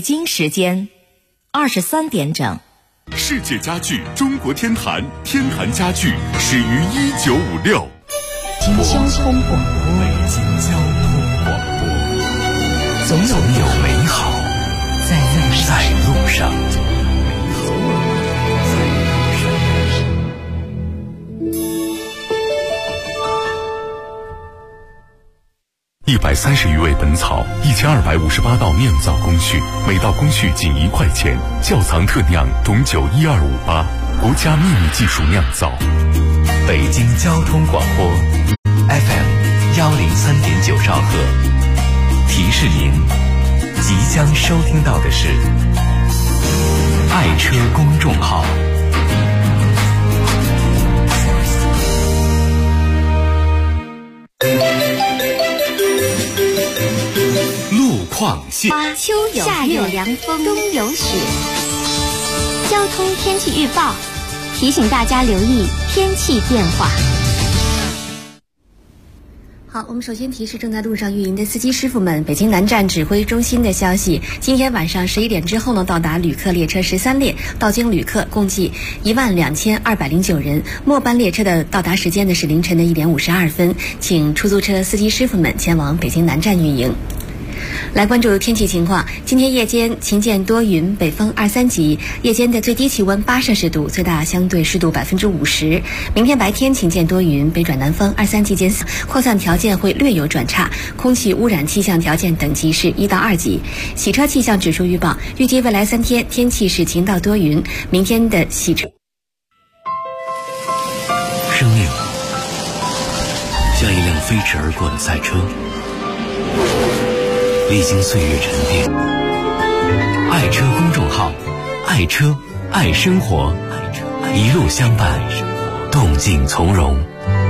京时间23点整。 世界家具中国天坛，天坛家具始于1956。 京交通广播， 北京交通广播， 总有美好在路上。 130余味本草，1258道酿造工序，每道工序仅1块钱。窖藏特酿董酒12588，国家秘密技术酿造。 北京交通广播 FM 103.9兆赫。提示您，即将收听到的是爱车公众号。 花秋有夏有凉风，冬有雪。交通天气预报提醒大家留意天气变化。 好，我们首先提示正在路上运营的司机师傅们，北京南站指挥中心的消息，今天晚上11点之后呢，到达旅客列车13列，到京旅客共计12209人。末班列车的到达时间呢是凌晨的1点52分，请出租车司机师傅们前往北京南站运营。来关注天气情况，今天夜间晴见多云，北风2、3级，夜间的最低气温8摄氏度，最大相对湿度50%。明天白天晴见多云，北转南风2、3级间，扩散条件会略有转差，空气污染气象条件等级是1到2级。洗车气象指数预报，预计未来3天天气是晴到多云，明天的洗车。 生命像一辆飞驰而过的赛车，历经岁月沉淀。爱车公众号，爱车爱生活，一路相伴，动静从容。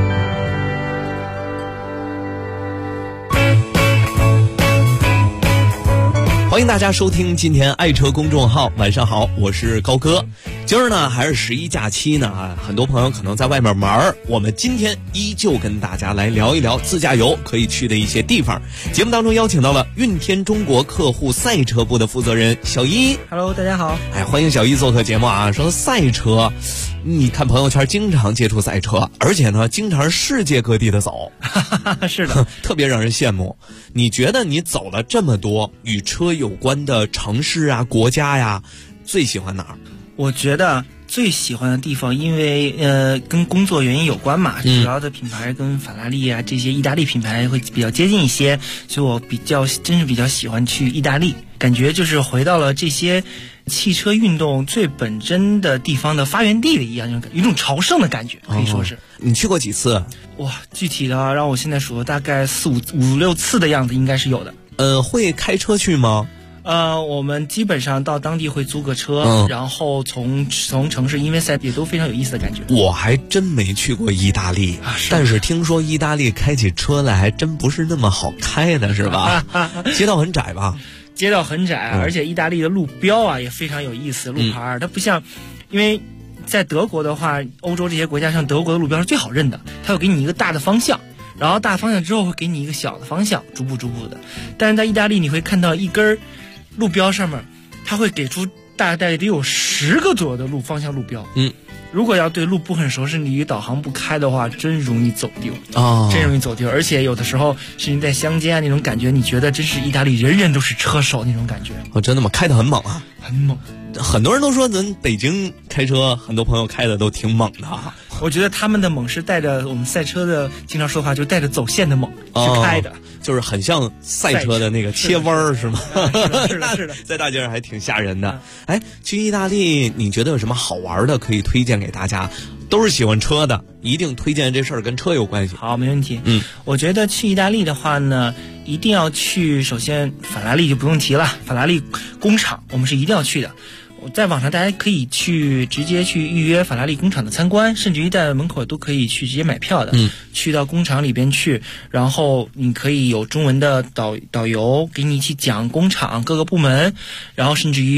欢迎大家收听今天爱车公众号，晚上好，我是高哥。今儿呢还是11假期呢，很多朋友可能在外面玩，我们今天依旧跟大家来聊一聊自驾游可以去的一些地方。节目当中邀请到了运天中国客户赛车部的负责人小一。 Hello， 大家好。 欢迎小一做客节目啊。说赛车，你看朋友圈经常接触赛车，而且呢经常世界各地的走是的特别让人羡慕。你觉得你走了这么多与车有关的城市啊国家呀，最喜欢哪儿？ 我觉得最喜欢的地方，因为跟工作原因有关嘛，主要的品牌跟法拉利啊这些意大利品牌会比较接近一些，所以我真是比较喜欢去意大利，感觉就是回到了这些汽车运动最本真的地方的发源地了一样，有一种朝圣的感觉，可以说是。 你去过几次？ 哇，具体的让我现在数大概五六次的样子应该是有的。 会开车去吗？ 我们基本上到当地会租个车，然后从城市，因为赛也都非常有意思的感觉。 我还真没去过意大利，但是听说意大利开起车来还真不是那么好开的，是吧？街道很窄吧？ 街道很窄，而且意大利的路标啊也非常有意思，路牌它不像，因为在德国的话，欧洲这些国家像德国的路标是最好认的，它会给你一个大的方向。然后大方向之后会给你一个小的方向，逐步的。但是在意大利你会看到一根路标上面，它会给出大概得有10个左右的方向路标。如果要对路不很熟，甚至于导航不开的话，真容易走丢真容易走丢。而且有的时候是你在乡间啊那种感觉，你觉得真是意大利人人都是车手那种感觉。 真的吗？开得很猛啊？ 很猛。 很多人都说咱北京开车，很多朋友开的都挺猛的。 我觉得他们的猛是带着我们赛车的经常说话，就带着走线的猛去开的， 就是很像赛车的那个切弯是吗？ 是的， 在大街上还挺吓人的。去意大利你觉得有什么好玩的可以推荐给大家？都是喜欢车的，一定推荐这事儿跟车有关系。 好，没问题。我觉得去意大利的话呢，一定要去，首先法拉利就不用提了，法拉利工厂我们是一定要去的。在网上大家可以直接去预约法拉利工厂的参观，甚至于在门口都可以去直接买票的。去到工厂里边去，然后你可以有中文的导游给你一起讲工厂各个部门，然后甚至于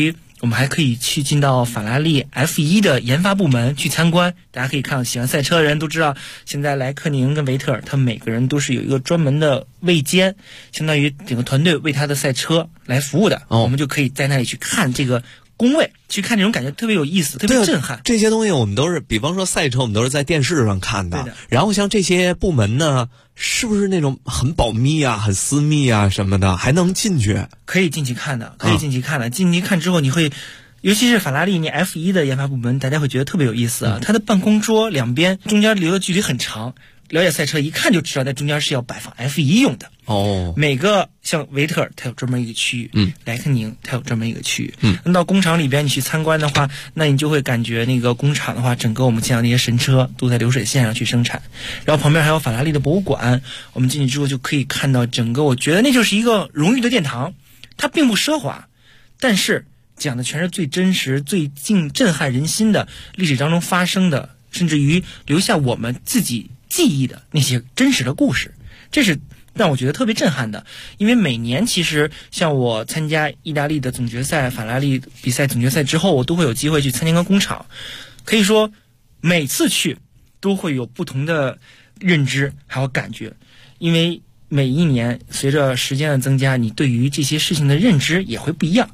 我们还可以去进到法拉利 F1 的研发部门去参观。大家可以看到，喜欢赛车的人都知道，现在莱克宁跟维特尔，他们每个人都是有一个专门的位间，相当于整个团队为他的赛车来服务的。我们就可以在那里去看这个工位，去看这种感觉特别有意思，特别震撼。 这些东西我们都是，比方说赛车，我们都是在电视上看的。然后像这些部门呢，是不是那种很保密啊、很私密啊什么的，还能进去？ 可以进去看的，可以进去看的。进去看之后，你会，尤其是法拉利你 F1 的研发部门，大家会觉得特别有意思啊。它的办公桌两边中间留的距离很长。了解赛车一看就知道，在中间是要摆放 F1 用的。每个像维特尔它有专门一个区域，莱克宁它有专门一个区域。那到工厂里边你去参观的话，那你就会感觉那个工厂的话，整个我们见到那些神车都在流水线上去生产，然后旁边还有法拉利的博物馆。我们进去之后就可以看到整个，我觉得那就是一个荣誉的殿堂。它并不奢华，但是讲的全是最真实、最震撼人心的历史当中发生的，甚至于留下我们自己记忆的那些真实的故事。这是让我觉得特别震撼的。因为每年其实像我参加意大利的总决赛、法拉利比赛总决赛之后，我都会有机会去参加个工厂，可以说每次去都会有不同的认知还有感觉。因为每一年随着时间的增加，你对于这些事情的认知也会不一样。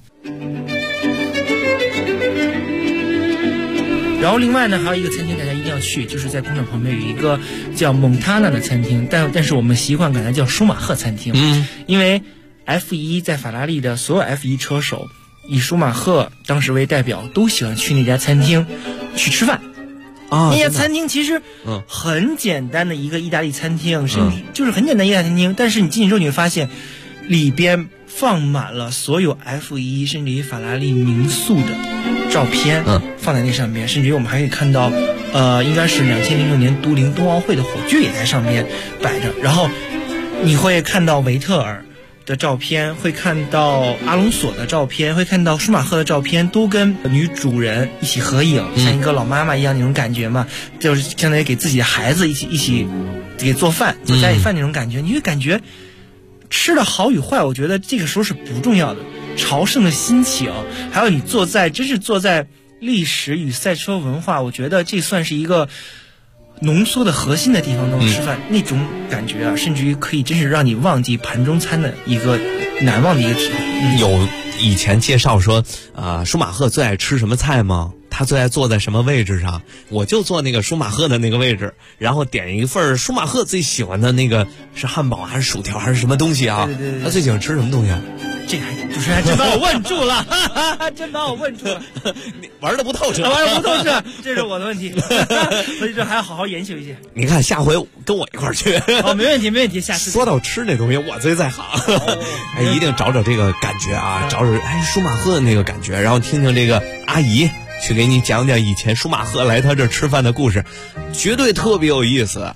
然后另外呢，还有一个餐厅大家一定要去，就是在工厂旁边有一个叫蒙塔纳的餐厅，但是我们习惯管它叫舒马赫餐厅。因为 F1 在法拉利的所有 F1 车手以舒马赫当时为代表，都喜欢去那家餐厅去吃饭。那家餐厅其实很简单的一个意大利餐厅，甚至就是很简单意大利餐厅，但是你进去之后你会发现里边放满了所有 F1 甚至于法拉利民宿的照片，放在那上面，甚至于我们还可以看到应该是2006年都灵冬奥会的火炬也在上面摆着。然后你会看到维特尔的照片，会看到阿隆索的照片，会看到舒马赫的照片，都跟女主人一起合影，像一个老妈妈一样那种感觉嘛，就是相当于给自己的孩子一起给做饭，做家里饭那种感觉。你会感觉吃的好与坏，我觉得这个时候是不重要的，朝圣的心情，还有你真是坐在历史与赛车文化，我觉得这算是一个浓缩的核心的地方中吃饭，那种感觉啊，甚至于可以真是让你忘记盘中餐的一个难忘的一个体会。 有以前介绍说舒马赫最爱吃什么菜吗？他最爱坐在什么位置上？我就坐那个舒马赫的那个位置，然后点一份舒马赫最喜欢的那个是汉堡还是薯条还是什么东西啊？ 对， 他最喜欢吃什么东西啊？ 这个主持人还真把我问住了，真把我问住了， 你玩的不透彻， 这是我的问题，所以这还要好好研究一下。 你看下回跟我一块儿去。 没问题，下次。 说到吃那东西，我最在行，一定找这个感觉啊，找舒马赫的那个感觉，然后听听这个阿姨去给你讲讲以前舒马赫来他这吃饭的故事，绝对特别有意思。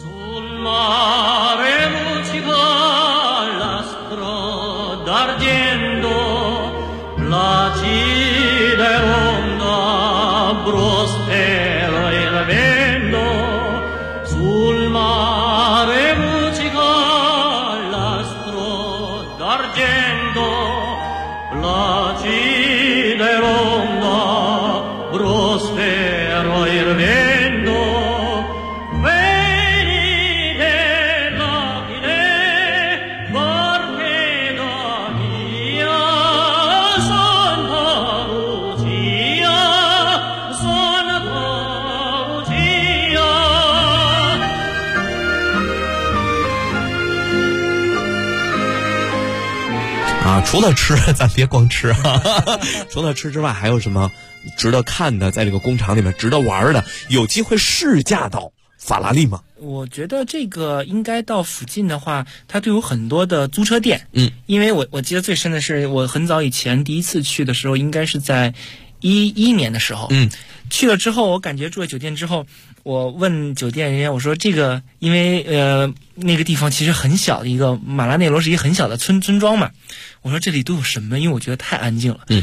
除了吃，咱别光吃啊！除了吃之外，还有什么值得看的？在这个工厂里面值得玩的，有机会试驾到法拉利吗？ 我觉得这个应该到附近的话，它都有很多的租车店。因为我记得最深的是，我很早以前第一次去的时候，应该是在11年的时候。去了之后，我感觉住在酒店之后，我问酒店人员，我说这个，因为那个地方其实很小的一个马拉内罗是一个很小的村庄嘛，我说这里都有什么？因为我觉得太安静了。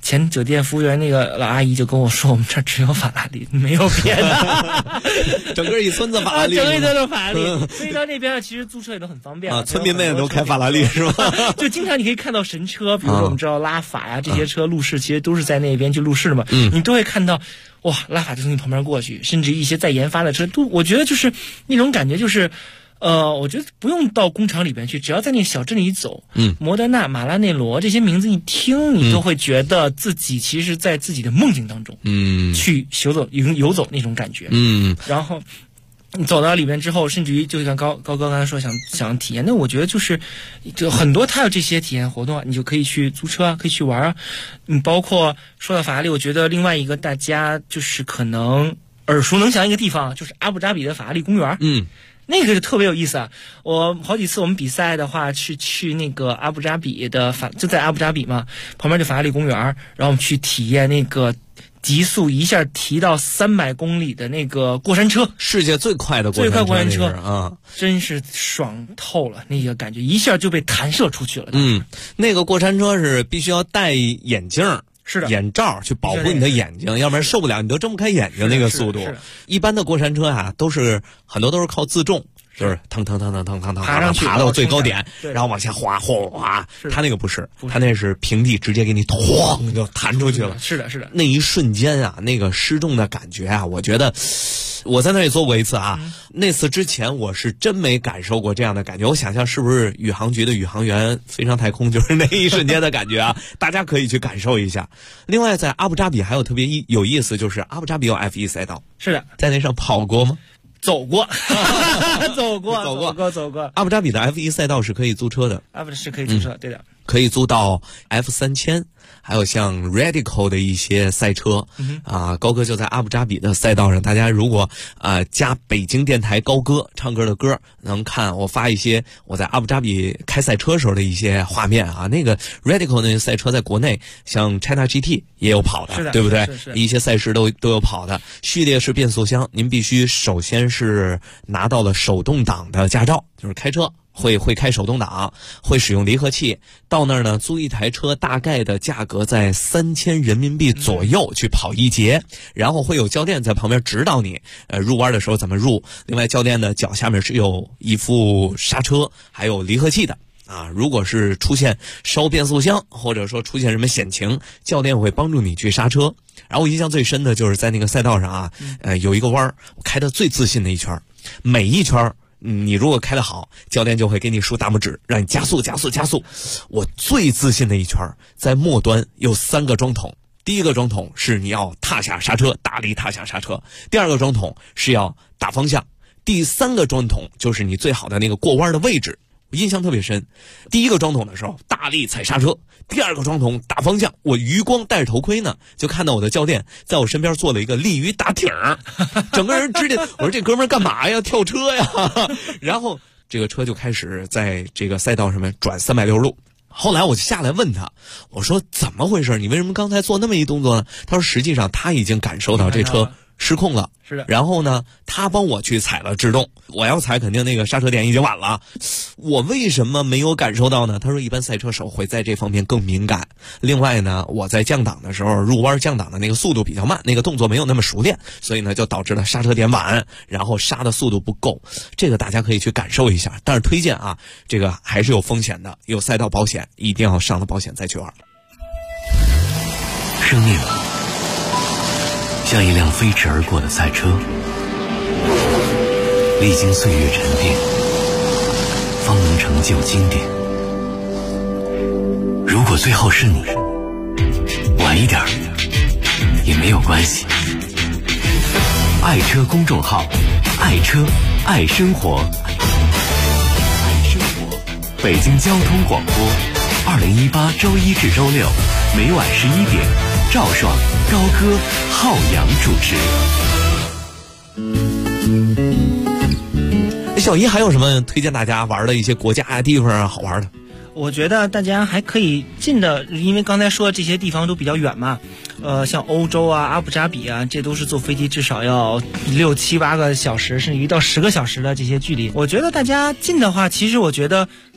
前酒店服务员那个老阿姨就跟我说，我们这儿只有法拉利，没有别的。 整个一村子法拉利， 整个一村子法拉利，所以到那边其实租车也都很方便啊。村民们也都开法拉利是吧？ 就经常你可以看到神车，比如说我们知道拉法呀这些车，路试其实都是在那边去路试的嘛。你都会看到，哇，拉法就从你旁边过去，甚至一些在研发的车都，我觉得就是那种感觉就是。我觉得不用到工厂里边去，只要在那个小镇里走，摩德纳、马拉内罗这些名字一听，你都会觉得自己其实在自己的梦境当中，去游走那种感觉，然后你走到里面之后，甚至于就像高哥刚才说想体验，那我觉得就很多他有这些体验活动啊，你就可以去租车啊，可以去玩啊，包括说到法拉利，我觉得另外一个大家就是可能耳熟能详一个地方，就是阿布扎比的法拉利公园，那个就特别有意思啊！我好几次我们比赛的话是去那个阿布扎比的就在阿布扎比嘛，旁边就法拉利公园，然后我们去体验那个极速一下提到300公里的那个过山车， 世界最快的过山车啊， 真是爽透了，那个感觉一下就被弹射出去了。 那个过山车是必须要戴眼镜。 是的， 眼罩去保护你的眼睛，要不然受不了，你都睁不开眼睛那个速度。一般的过山车啊，很多都是靠自重，就是腾爬到最高点，然后往下滑，他那个不是，他那是平地直接给你哐就弹出去了。 是的， 那一瞬间啊，那个失重的感觉啊，我觉得。我在那里做过一次啊，那次之前我是真没感受过这样的感觉。我想象是不是宇航局的宇航员飞上太空就是那一瞬间的感觉啊？大家可以去感受一下。另外，在阿布扎比还有特别有意思，就是阿布扎比有 F1 赛道。 是的， 在那上跑过吗？ 走过。 阿布扎比的 F1 赛道是可以租车的。 是可以租车，对的。 可以租到 F3000，还有像 Radical 的一些赛车高哥就在阿布扎比的赛道上，大家如果加北京电台高歌唱歌的歌，能看我发一些我在阿布扎比开赛车时候的一些画面啊。那个 Radical 那个赛车在国内像 China GT 也有跑的，对不对？一些赛事都有跑的。序列式变速箱，您必须首先是拿到了手动挡的驾照，就是开车会开手动挡，会使用离合器。到那儿呢，租一台车大概的价格在3000人民币左右去跑一节，然后会有教练在旁边指导你，入弯的时候怎么入。另外，教练的脚下面是有一副刹车，还有离合器的。如果是出现烧变速箱，或者说出现什么险情，教练会帮助你去刹车。然后我印象最深的就是在那个赛道上啊，有一个弯我开的最自信的一圈，每一圈你如果开得好，教练就会给你竖大拇指，让你加速。我最自信的一圈，在末端有3个桩筒。第一个桩筒是你要踏下刹车，大力踏下刹车；第二个桩筒是要打方向；第3个桩筒就是你最好的那个过弯的位置。我印象特别深，第一个桩筒的时候大力踩刹车，第二个桩筒打方向，我余光戴着头盔呢，就看到我的教练在我身边做了一个鲤鱼打挺，整个人直接，我说这哥们儿干嘛呀？跳车呀！然后这个车就开始在这个赛道上面转360度。后来我就下来问他，我说怎么回事？你为什么刚才做那么一动作呢？他说实际上他已经感受到这车失控了。 是的。 然后呢，他帮我去踩了制动，我要踩肯定那个刹车点已经晚了。我为什么没有感受到呢？他说一般赛车手会在这方面更敏感。另外呢，我在降档的时候入弯降档的那个速度比较慢，那个动作没有那么熟练，所以呢就导致了刹车点晚，然后刹的速度不够。这个大家可以去感受一下，但是推荐啊，这个还是有风险的，有赛道保险，一定要上了保险再去玩。 生命像一辆飞驰而过的赛车，历经岁月沉淀，方能成就经典。如果最后是你，晚一点也没有关系。爱车公众号，爱车爱生活，北京交通广播，2018周1至周6，每晚11点，赵爽、高歌、浩洋主持。 小姨还有什么推荐大家玩的一些国家啊、地方啊好玩的？ 我觉得大家还可以近的，因为刚才说的这些地方都比较远嘛，像欧洲啊、阿布扎比啊，这都是坐飞机至少要6、7、8个小时，甚至1到10个小时的这些距离。我觉得大家近的话，其实我觉得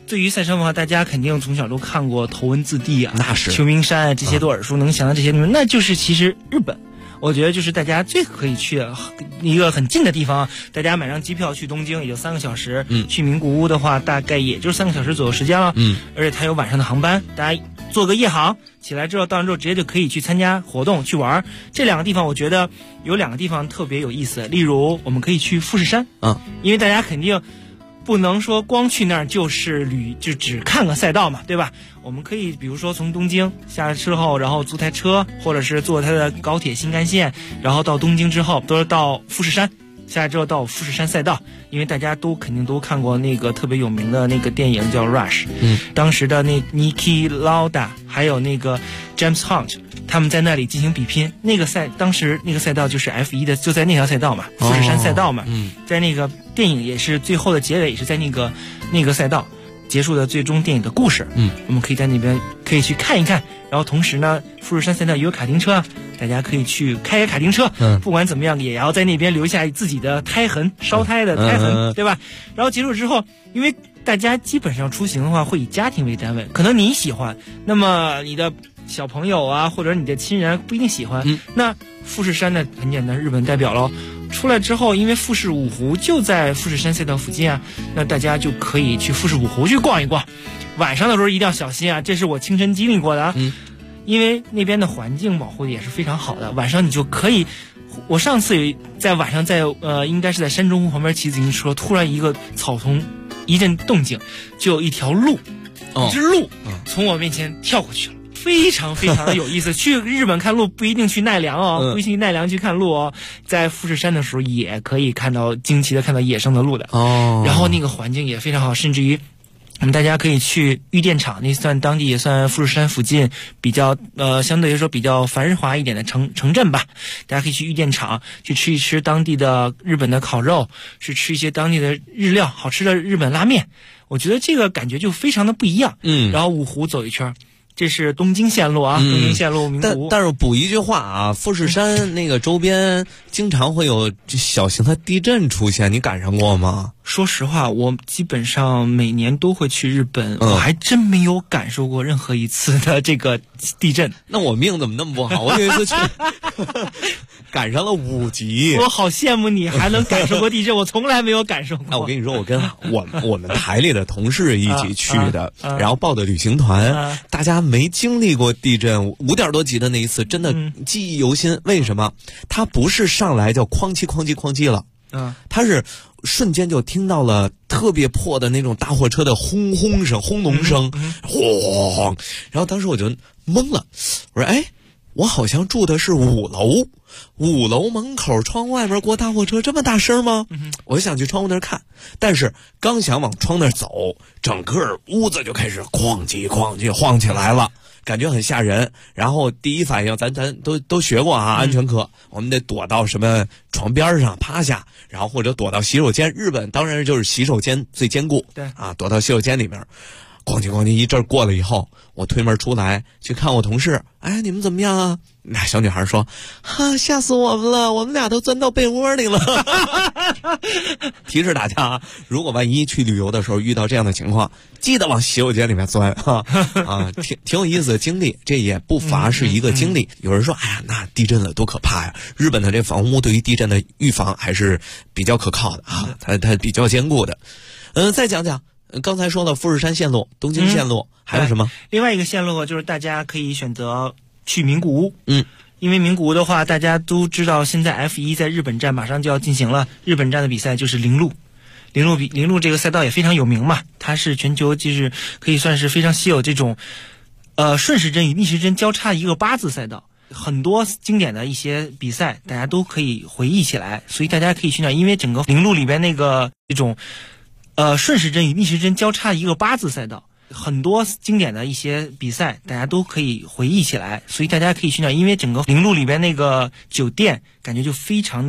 对于赛车文化，大家肯定从小都看过头文字 D 啊， 那是秋名山啊，这些都耳熟能详的这些地方，那就是其实日本。我觉得就是大家最可以去的一个很近的地方，大家买张机票去东京也就3个小时，去名古屋的话大概也就3个小时左右时间了，而且它有晚上的航班，大家坐个夜航起来之后，到那之后直接就可以去参加活动去玩。这2个地方我觉得有2个地方特别有意思，例如我们可以去富士山，因为大家肯定不能说光去那儿就只看个赛道嘛，对吧？我们可以比如说从东京下车后，然后租台车，或者是坐它的高铁新干线，然后到东京之后都是到富士山，下来之后到富士山赛道，因为大家肯定都看过那个特别有名的那个电影叫 Rush，当时的那 Niki Lauda 还有那个 James Hunt， 他们在那里进行比拼，当时那个赛道就是 F1 的，就在那条赛道嘛，富士山赛道嘛，在那个电影也是最后的结尾也是在那个赛道结束的最终电影的故事，我们可以在那边可以去看一看，然后同时呢，富士山赛道也有卡丁车，大家可以去开卡丁车，不管怎么样也要在那边留下自己的胎痕，烧胎的胎痕，对吧？然后结束之后，因为大家基本上出行的话会以家庭为单位，可能你喜欢，那么你的小朋友啊，或者你的亲人不一定喜欢，那富士山呢很简单，日本代表咯。出来之后，因为富士五湖就在富士山赛道附近啊，那大家就可以去富士五湖去逛一逛。晚上的时候一定要小心啊，这是我亲身经历过的啊。因为那边的环境保护也是非常好的，晚上你就可以。我上次在晚上应该是在山中湖旁边骑自行车，突然一个草丛一阵动静，就有一条鹿，一只鹿从我面前跳过去了。非常非常的有意思，去日本看鹿不一定去奈良哦，不一定去奈良去看鹿哦，在富士山的时候也可以惊奇的看到野生的鹿的哦。然后那个环境也非常好，甚至于我们大家可以去玉电厂，那算当地也算富士山附近比较相对来说比较繁华一点的城镇吧。大家可以去玉电厂去吃一吃当地的日本的烤肉，去吃一些当地的日料，好吃的日本拉面。我觉得这个感觉就非常的不一样。然后五湖走一圈。这是东京线路啊，东京线路名古屋。 但是补一句话啊，富士山那个周边经常会有小型的地震出现，你赶上过吗？ 说实话，我基本上每年都会去日本，我还真没有感受过任何一次的这个地震。 那我命怎么那么不好？我有一次去赶上了5级。 我好羡慕你还能感受过地震，我从来没有感受过。 我跟你说，我跟我们台里的同事一起去的，然后报的旅行团，大家没经历过地震，5点多级的那一次，真的记忆犹新。为什么？它不是上来就哐叽哐叽哐叽了，它是瞬间就听到了特别破的那种大货车的轰轰声、轰隆声，轰！然后当时我就懵了，我说：“哎，我好像住的是5楼门口窗外面过大货车这么大声吗？”我就想去窗户那儿看，但是刚想往窗那儿走，整个屋子就开始哐叽哐叽晃起来了。感觉很吓人，然后第一反应咱都学过啊，安全课，我们得躲到什么床边上趴下，然后或者躲到洗手间。日本当然就是洗手间最坚固， 对啊，躲到洗手间里面，哐叽哐叽一阵过了以后，我推门出来去看我同事，哎，你们怎么样啊？那小女孩说：“哈，吓死我们了，我们俩都钻到被窝里了。”提示大家啊，如果万一去旅游的时候遇到这样的情况，记得往洗手间里面钻啊，挺有意思的经历，这也不乏是一个经历。有人说：“哎呀，那地震了多可怕呀！”日本的这房屋对于地震的预防还是比较可靠的啊，它比较坚固的。再讲讲。刚才说了富士山线路、东京线路，还有什么？ 另外一个线路就是大家可以选择去名古屋。因为名古屋的话，大家都知道，现在 F1 在日本站马上就要进行了。日本站的比赛就是铃鹿这个赛道也非常有名嘛，它是全球就是可以算是非常稀有这种顺时针与逆时针交叉一个8字赛道。很多经典的一些比赛，大家都可以回忆起来，所以大家可以去那，因为整个铃鹿里边那个这种。顺时针与逆时针交叉一个8字赛道，很多经典的一些比赛，大家都可以回忆起来，所以大家可以去那，因为整个铃鹿里边那个酒店感觉就非常的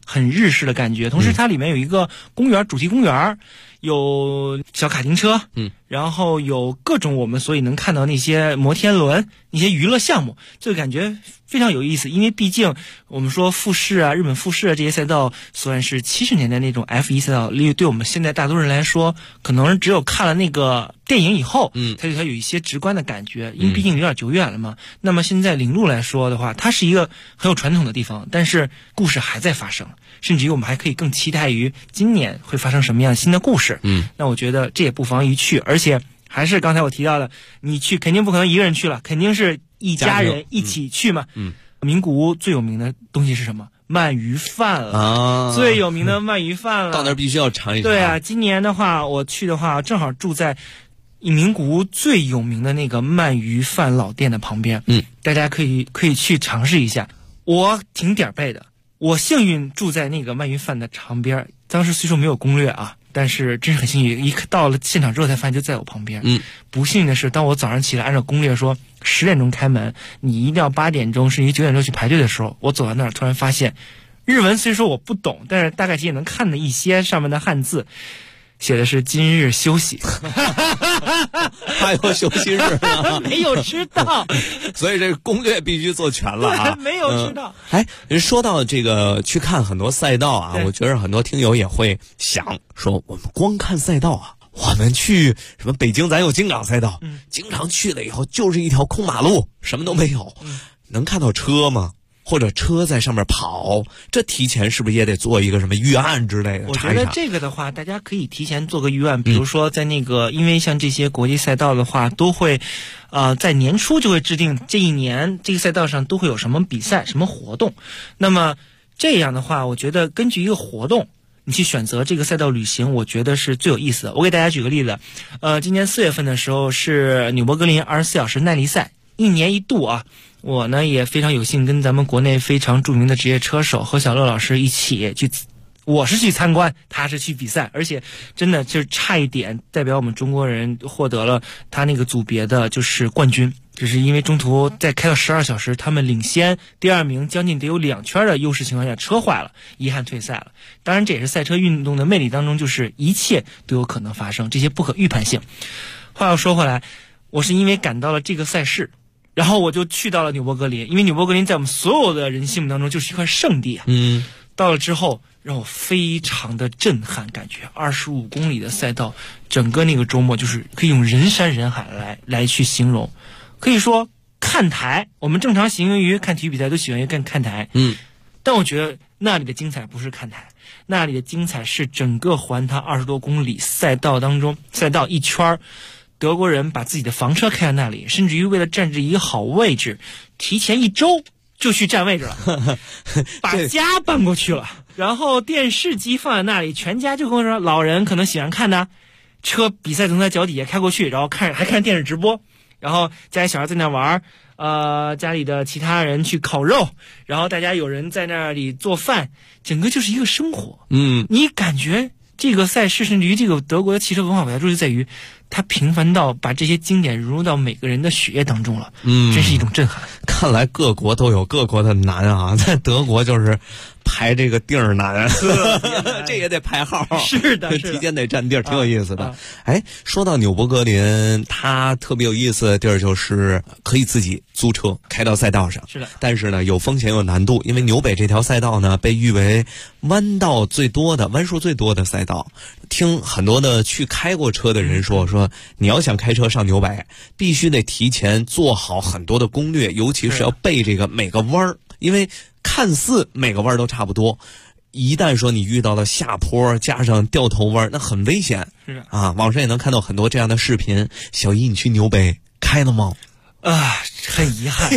很日式的感觉。同时它里面有一个公园，主题公园，有小卡丁车，然后有各种我们所以能看到那些摩天轮、那些娱乐项目，这个感觉非常有意思。因为毕竟我们说富士啊、日本富士啊这些赛道，算是70年代那种 F1 赛道，对我们现在大多数人来说，可能只有看了那个电影以后，它对它有一些直观的感觉，因为毕竟有点久远了嘛。那么现在领路来说的话，它是一个很有传统的地方，但是故事还在发生，甚至于我们还可以更期待于今年会发生什么样新的故事。那我觉得这也不妨一去，而且还是刚才我提到的，你去肯定不可能一个人去了，肯定是一家人一起去嘛。名古屋最有名的东西是什么？鳗鱼饭了最有名的鳗鱼饭了， 到那儿必须要尝一尝。 对啊，今年的话我去的话，正好住在名古屋最有名的那个鳗鱼饭老店的旁边，大家可以去尝试一下。我挺点儿背的，我幸运住在那个鳗鱼饭的旁边，当时虽说没有攻略啊，但是真是很幸运，一到了现场之后才发现就在我旁边。不幸运的是，当我早上起来按照攻略说10点钟开门，你一定要8点钟甚至9点钟去排队的时候，我走到那儿突然发现，日文虽说我不懂，但是大概也能看的一些上面的汉字，写的是今日休息。 还有休息日呢？ 没有吃到， 所以这个攻略必须做全了啊！ 没有吃到。 说到这个去看很多赛道啊，我觉得很多听友也会想说，我们光看赛道啊，我们去什么北京咱有京港赛道，经常去了以后就是一条空马路，什么都没有，能看到车吗？或者车在上面跑，这提前是不是也得做一个什么预案之类的？ 我觉得这个的话，大家可以提前做个预案，比如说在那个，因为像这些国际赛道的话，都会，在年初就会制定这一年这个赛道上都会有什么比赛、什么活动。那么这样的话，我觉得根据一个活动，你去选择这个赛道旅行，我觉得是最有意思的。我给大家举个例子，今年4月份的时候是纽博格林24小时耐力赛，1年1度啊。我呢也非常有幸跟咱们国内非常著名的职业车手何小乐老师一起去，我是去参观，他是去比赛，而且真的就差一点代表我们中国人获得了他那个组别的就是冠军，就是因为中途在开到12小时，他们领先第2名将近得有2圈的优势情况下，车坏了，遗憾退赛了。当然这也是赛车运动的魅力当中，就是一切都有可能发生，这些不可预判性。话又说回来，我是因为赶到了这个赛事，然后我就去到了纽博格林，因为纽博格林在我们所有的人心目当中就是一块圣地啊。到了之后让我非常的震撼，感觉25公里的赛道，整个那个周末就是可以用人山人海来去形容。可以说看台，我们正常形容于看体育比赛都喜欢于看台，但我觉得那里的精彩不是看台，那里的精彩是整个环它20多公里赛道当中，赛道一圈德国人把自己的房车开在那里，甚至于为了占着一个好位置，提前1周就去占位置了，把家搬过去了。然后电视机放在那里，全家就跟我说，老人可能喜欢看的，车比赛从他脚底下开过去，然后还看电视直播，然后家里小孩在那玩，家里的其他人去烤肉，然后大家有人在那里做饭，整个就是一个生活。你感觉这个赛事甚至于这个德国的汽车文化表达就在于它频繁到把这些经典融入到每个人的血液当中了，真是一种震撼。 看来各国都有各国的难啊，在德国就是排这个地儿难，这也得排号， 是的， 提前得占地儿，挺有意思的。说到纽博格林，它特别有意思的地儿就是可以自己租车开到赛道上， 是的。 但是呢，有风险有难度，因为纽北这条赛道呢被誉为弯数最多的赛道。听很多的去开过车的人说你要想开车上纽北，必须得提前做好很多的攻略，尤其是要背这个每个弯儿，因为看似每个弯都差不多，一旦说你遇到了下坡加上掉头弯，那很危险。 是啊，网上也能看到很多这样的视频。小姨，你去纽北开了吗？ 很遗憾，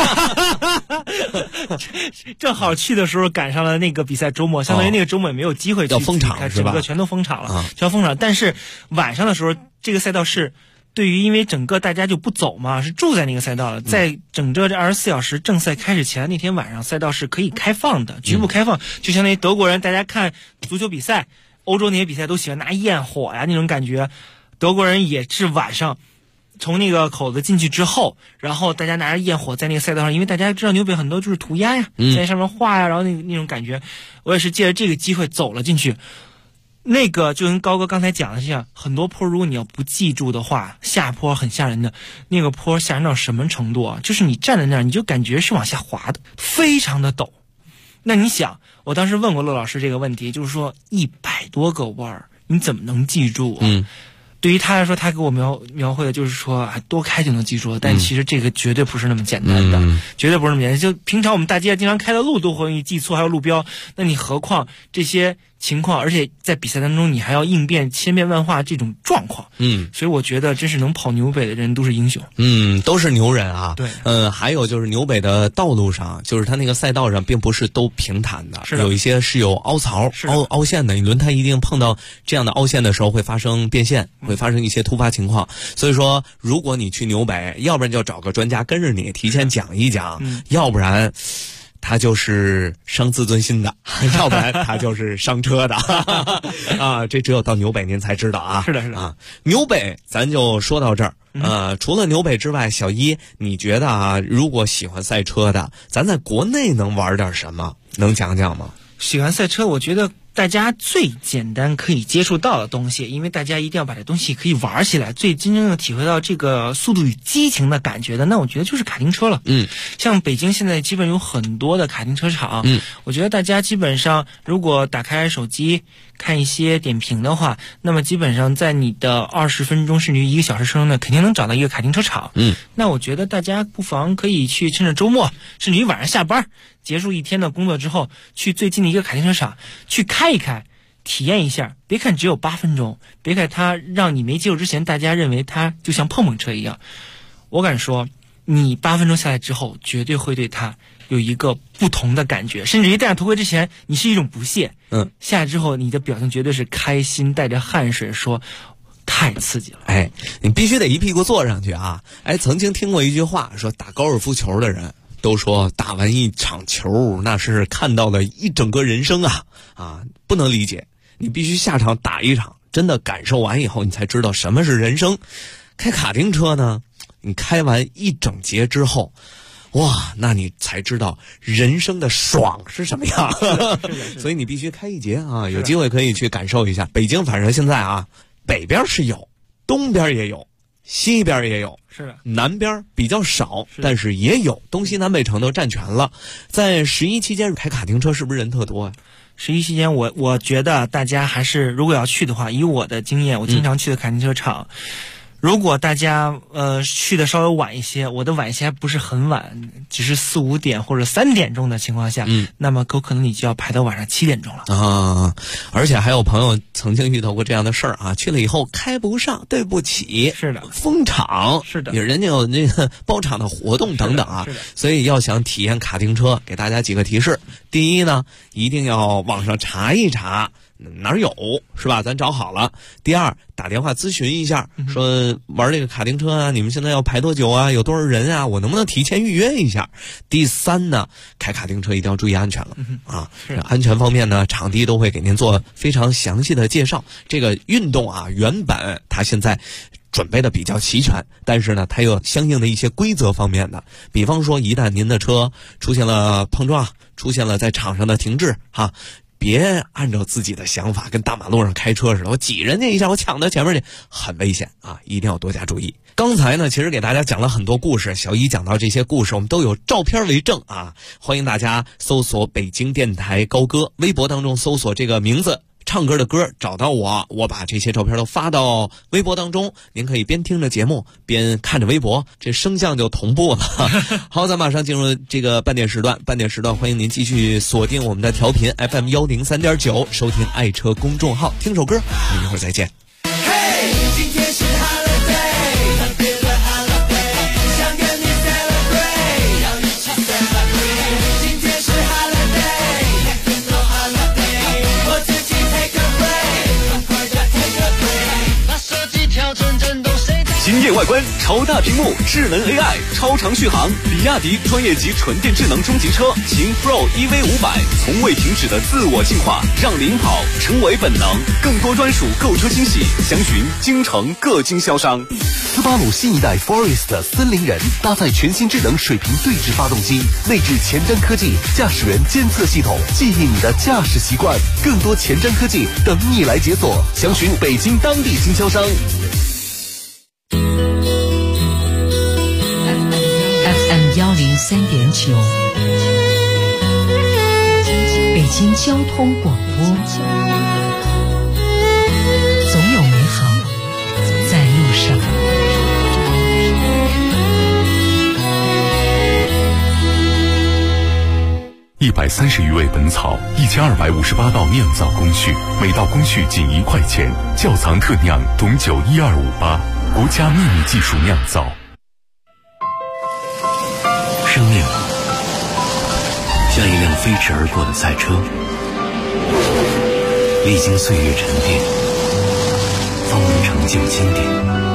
正好去的时候赶上了那个比赛周末，相当于那个周末也没有机会去要封场， 整个全都封场了，全封场。但是晚上的时候，这个赛道是对于因为整个大家就不走嘛，是住在那个赛道了，在整个这24小时正赛开始前那天晚上，赛道是可以开放的，局部开放，就相当于德国人大家看足球比赛，欧洲那些比赛都喜欢拿焰火呀那种感觉，德国人也是晚上从那个口子进去之后，然后大家拿着焰火在那个赛道上，因为大家知道纽北很多就是涂鸦呀，在上面画呀，然后那种感觉，我也是借着这个机会走了进去。那个就跟高哥刚才讲的这样，很多坡如果你要不记住的话，下坡很吓人的。那个坡吓人到什么程度啊？就是你站在那儿，你就感觉是往下滑的，非常的陡。那你想，我当时问过乐老师这个问题，就是说100多个弯儿，你怎么能记住啊？对于他来说，他给我描绘的就是说，多开就能记住了。但其实这个绝对不是那么简单的，绝对不是那么简单。就平常我们大街经常开的路都会容易记错，还有路标，那你何况这些情况，而且在比赛当中你还要应变千变万化这种状况。所以我觉得真是能跑纽北的人都是英雄。 都是牛人啊。 对。 还有就是纽北的道路上，就是它那个赛道上并不是都平坦的，有一些是有凹槽、凹陷的。你轮胎一定碰到这样的凹陷的时候会发生变线，会发生一些突发情况。所以说，如果你去纽北，要不然就找个专家跟着你提前讲一讲，要不然他就是伤自尊心的，要不然他就是伤车的啊！这只有到纽北您才知道啊。 是的啊，纽北咱就说到这儿。除了纽北之外，小一你觉得啊，如果喜欢赛车的，咱在国内能玩点什么？能讲讲吗？ 喜欢赛车，我觉得大家最简单可以接触到的东西，因为大家一定要把这东西可以玩起来，最真正的体会到这个速度与激情的感觉的，那我觉得就是卡丁车了。像北京现在基本有很多的卡丁车场，我觉得大家基本上如果打开手机看一些点评的话，那么基本上在你的20分钟甚至于1个小时车中呢，肯定能找到一个卡丁车场。那我觉得大家不妨可以去趁着周末，甚至于晚上下班结束一天的工作之后，去最近的一个卡丁车场去开一开，体验一下。别看只有8分钟，别看它让你没接触之前大家认为它就像碰碰车一样，我敢说你8分钟下来之后绝对会对它有一个不同的感觉，甚至于戴上头盔之前你是一种不屑，下来之后你的表情绝对是开心，带着汗水说太刺激了。 你必须得一屁股坐上去啊。曾经听过一句话说，打高尔夫球的人都说打完一场球那是看到了一整个人生啊，不能理解。你必须下场打一场，真的感受完以后你才知道什么是人生。开卡丁车呢，你开完一整节之后，哇，那你才知道人生的爽是什么样。所以你必须开一节啊，有机会可以去感受一下。北京反正现在啊，北边是有，东边也有，西边也有， 是的， 南边比较少，但是也有，东西南北城都占全了。在11期间开卡丁车是不是人特多啊 ？11期间我觉得大家还是，如果要去的话，以我的经验，我经常去的卡丁车场，如果大家去的稍微晚一些，我的晚一些还不是很晚，只是4、5点或者3点钟的情况下，那么有可能你就要排到晚上7点钟了啊！而且还有朋友曾经遇到过这样的事儿啊，去了以后开不上，对不起， 是的， 封场， 是的， 人家有那个包场的活动等等啊， 是的， 所以要想体验卡丁车，给大家几个提示：第一呢，一定要网上查一查。哪儿有是吧？咱找好了。第二，打电话咨询一下，说玩这个卡丁车啊，你们现在要排多久啊？有多少人啊？我能不能提前预约一下？第三呢，开卡丁车一定要注意安全了啊！安全方面呢，场地都会给您做非常详细的介绍。这个运动啊，原本它现在准备的比较齐全，但是呢，它有相应的一些规则方面的，比方说，一旦您的车出现了碰撞，出现了在场上的停滞别按照自己的想法跟大马路上开车似的，我挤人家一下，我抢到前面去，很危险啊！一定要多加注意。刚才呢，其实给大家讲了很多故事，小一讲到这些故事，我们都有照片为证啊！欢迎大家搜索北京电台高歌，微博当中搜索这个名字。唱歌的歌找到我把这些照片都发到微博当中，您可以边听着节目边看着微博，这声像就同步了。好，咱马上进入这个半点时段，欢迎您继续锁定我们的调频 FM 103.9，收听爱车公众号，听首歌，我们一会儿再见。 嘿，今天是 holiday， 特别的 holiday， 想跟你 celebrate， 要一起 celebrate， 今天是 holiday， no holiday， 我自己 take a break， 快点 take a break， 把手机调成震动谁在惊艳外观，超大屏幕，智能 AI， 超长续航，比亚迪专业级纯电智能中级车秦 Pro EV500， 从未停止的自我进化，让领跑成为本能。更多专属购车惊喜，详询京城各经销商。 斯巴鲁新一代 Forest 森林人搭载全新智能水平对置发动机，内置前瞻科技驾驶员监测系统，记忆你的驾驶习惯。更多前瞻科技等你来解锁，详询北京当地经销商。 FM 103.9，北京交通广播，总有美好在路上。 130余味本草，1258道酿造工序，每道工序仅1块钱。窖藏特酿董酒12588，国家秘密技术酿造。 生命像一辆飞驰而过的赛车，历经岁月沉淀，方能成就经典。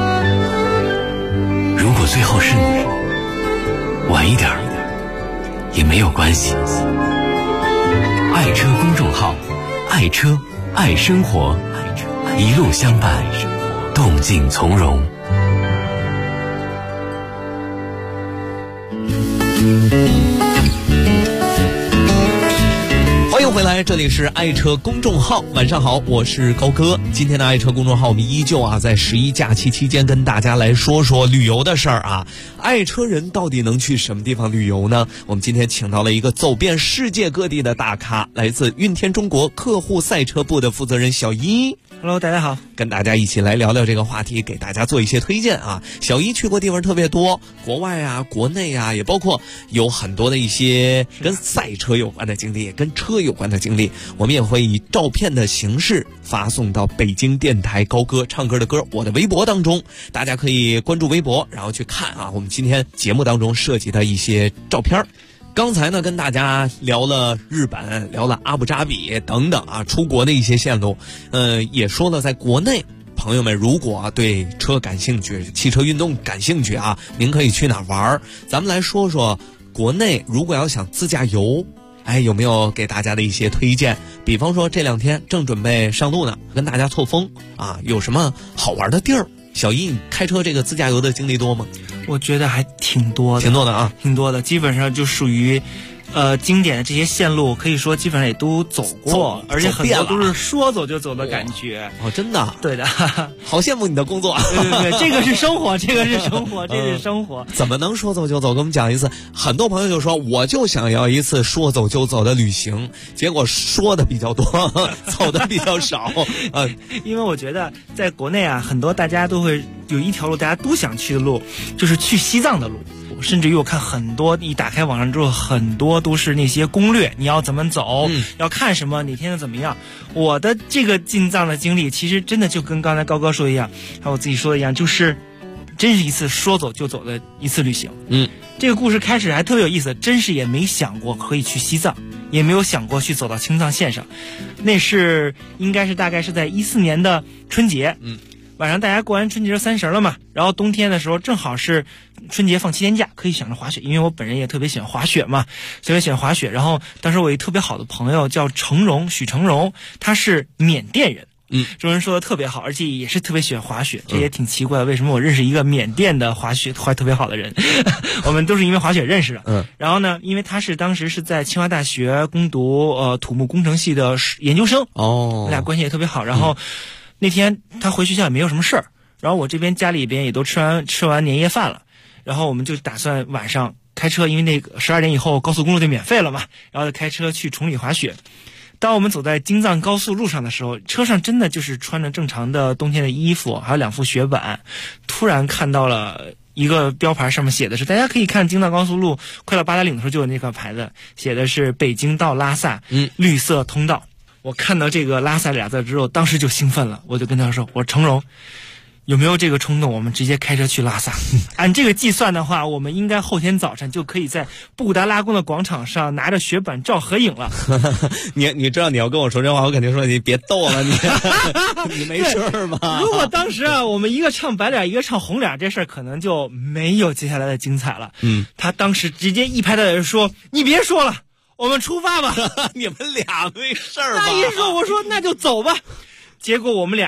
如果最后是你，晚一点也没有关系。爱车公众号，爱车爱生活，一路相伴，动静从容。 欢迎回来，这里是爱车公众号。晚上好，我是高哥。今天的爱车公众号，我们依旧在11假期期间跟大家来说说旅游的事儿啊。爱车人到底能去什么地方旅游呢？我们今天请到了一个走遍世界各地的大咖，来自运天中国客户赛车部的负责人小一。 Hello， 大家好， 跟大家一起来聊聊这个话题，给大家做一些推荐啊。小一去过地方特别多，国外啊、国内啊，也包括有很多的一些跟赛车有关的经历，跟车有关的经历，我们也会以照片的形式发送到北京电台高歌唱歌的歌我的微博当中，大家可以关注微博，然后去看啊我们今天节目当中涉及的一些照片。刚才呢跟大家聊了日本，聊了阿布扎比等等啊出国的一些线路，也说了在国内朋友们如果对车感兴趣，汽车运动感兴趣啊，您可以去哪玩。咱们来说说国内如果要想自驾游，有没有给大家的一些推荐？比方说这2天正准备上路呢，跟大家凑风啊，有什么好玩的地儿？小一，你开车这个自驾游的经历多吗？ 我觉得还挺多的， 挺多的啊， 挺多的，基本上就属于经典的这些线路，可以说基本上也都走过，而且很多都是说走就走的感觉。 哦，真的？ 对的， 好羡慕你的工作。 对，这个是生活，这个是生活，这是生活。 怎么能说走就走？给我们讲一次。很多朋友就说，我就想要一次说走就走的旅行，结果说的比较多，走的比较少。 因为我觉得在国内啊，很多大家都会有一条路，大家都想去的路，就是去西藏的路。甚至于我看很多，一打开网上之后，很多都是那些攻略，你要怎么走，要看什么，哪天怎么样。我的这个进藏的经历，其实真的就跟刚才高哥说一样，还有我自己说的一样，就是真是一次说走就走的一次旅行。这个故事开始还特别有意思，真是也没想过可以去西藏，也没有想过去走到青藏线上。那是应该是大概是在14年的春节。晚上大家过完春节就30了嘛，然后冬天的时候正好是春节放7天假，可以想着滑雪，因为我本人也特别喜欢滑雪嘛，特别喜欢滑雪。然后当时我一特别好的朋友叫许成荣，他是缅甸人。中文说的特别好，而且也是特别喜欢滑雪，这也挺奇怪的，为什么我认识一个缅甸的滑特别好的人？我们都是因为滑雪认识的。然后呢，因为他是当时是在清华大学攻读土木工程系的研究生，我俩关系也特别好。然后那天他回学校也没有什么事儿，然后我这边家里边也都吃完年夜饭了，然后我们就打算晚上开车，因为那个12点以后高速公路就免费了嘛，然后就开车去崇礼滑雪。当我们走在京藏高速路上的时候，车上真的就是穿着正常的冬天的衣服，还有2副雪板，突然看到了一个标牌，上面写的是，大家可以看京藏高速路快到八达岭的时候就有那个牌子，写的是北京到拉萨绿色通道。我看到这个拉萨俩字之后，当时就兴奋了，我就跟他说，我说成荣，有没有这个冲动，我们直接开车去拉萨？按这个计算的话，我们应该后天早晨就可以在布达拉宫的广场上拿着雪板照合影了。 你知道你要跟我说这话，我肯定说你别逗了，你没事吧？ 如果当时我们一个唱白脸，一个唱红脸，这事儿可能就没有接下来的精彩了。他当时直接一拍大腿说：“你别说了，我们出发吧。” 你们俩没事儿吧？ 那一说，我说那就走吧。结果我们俩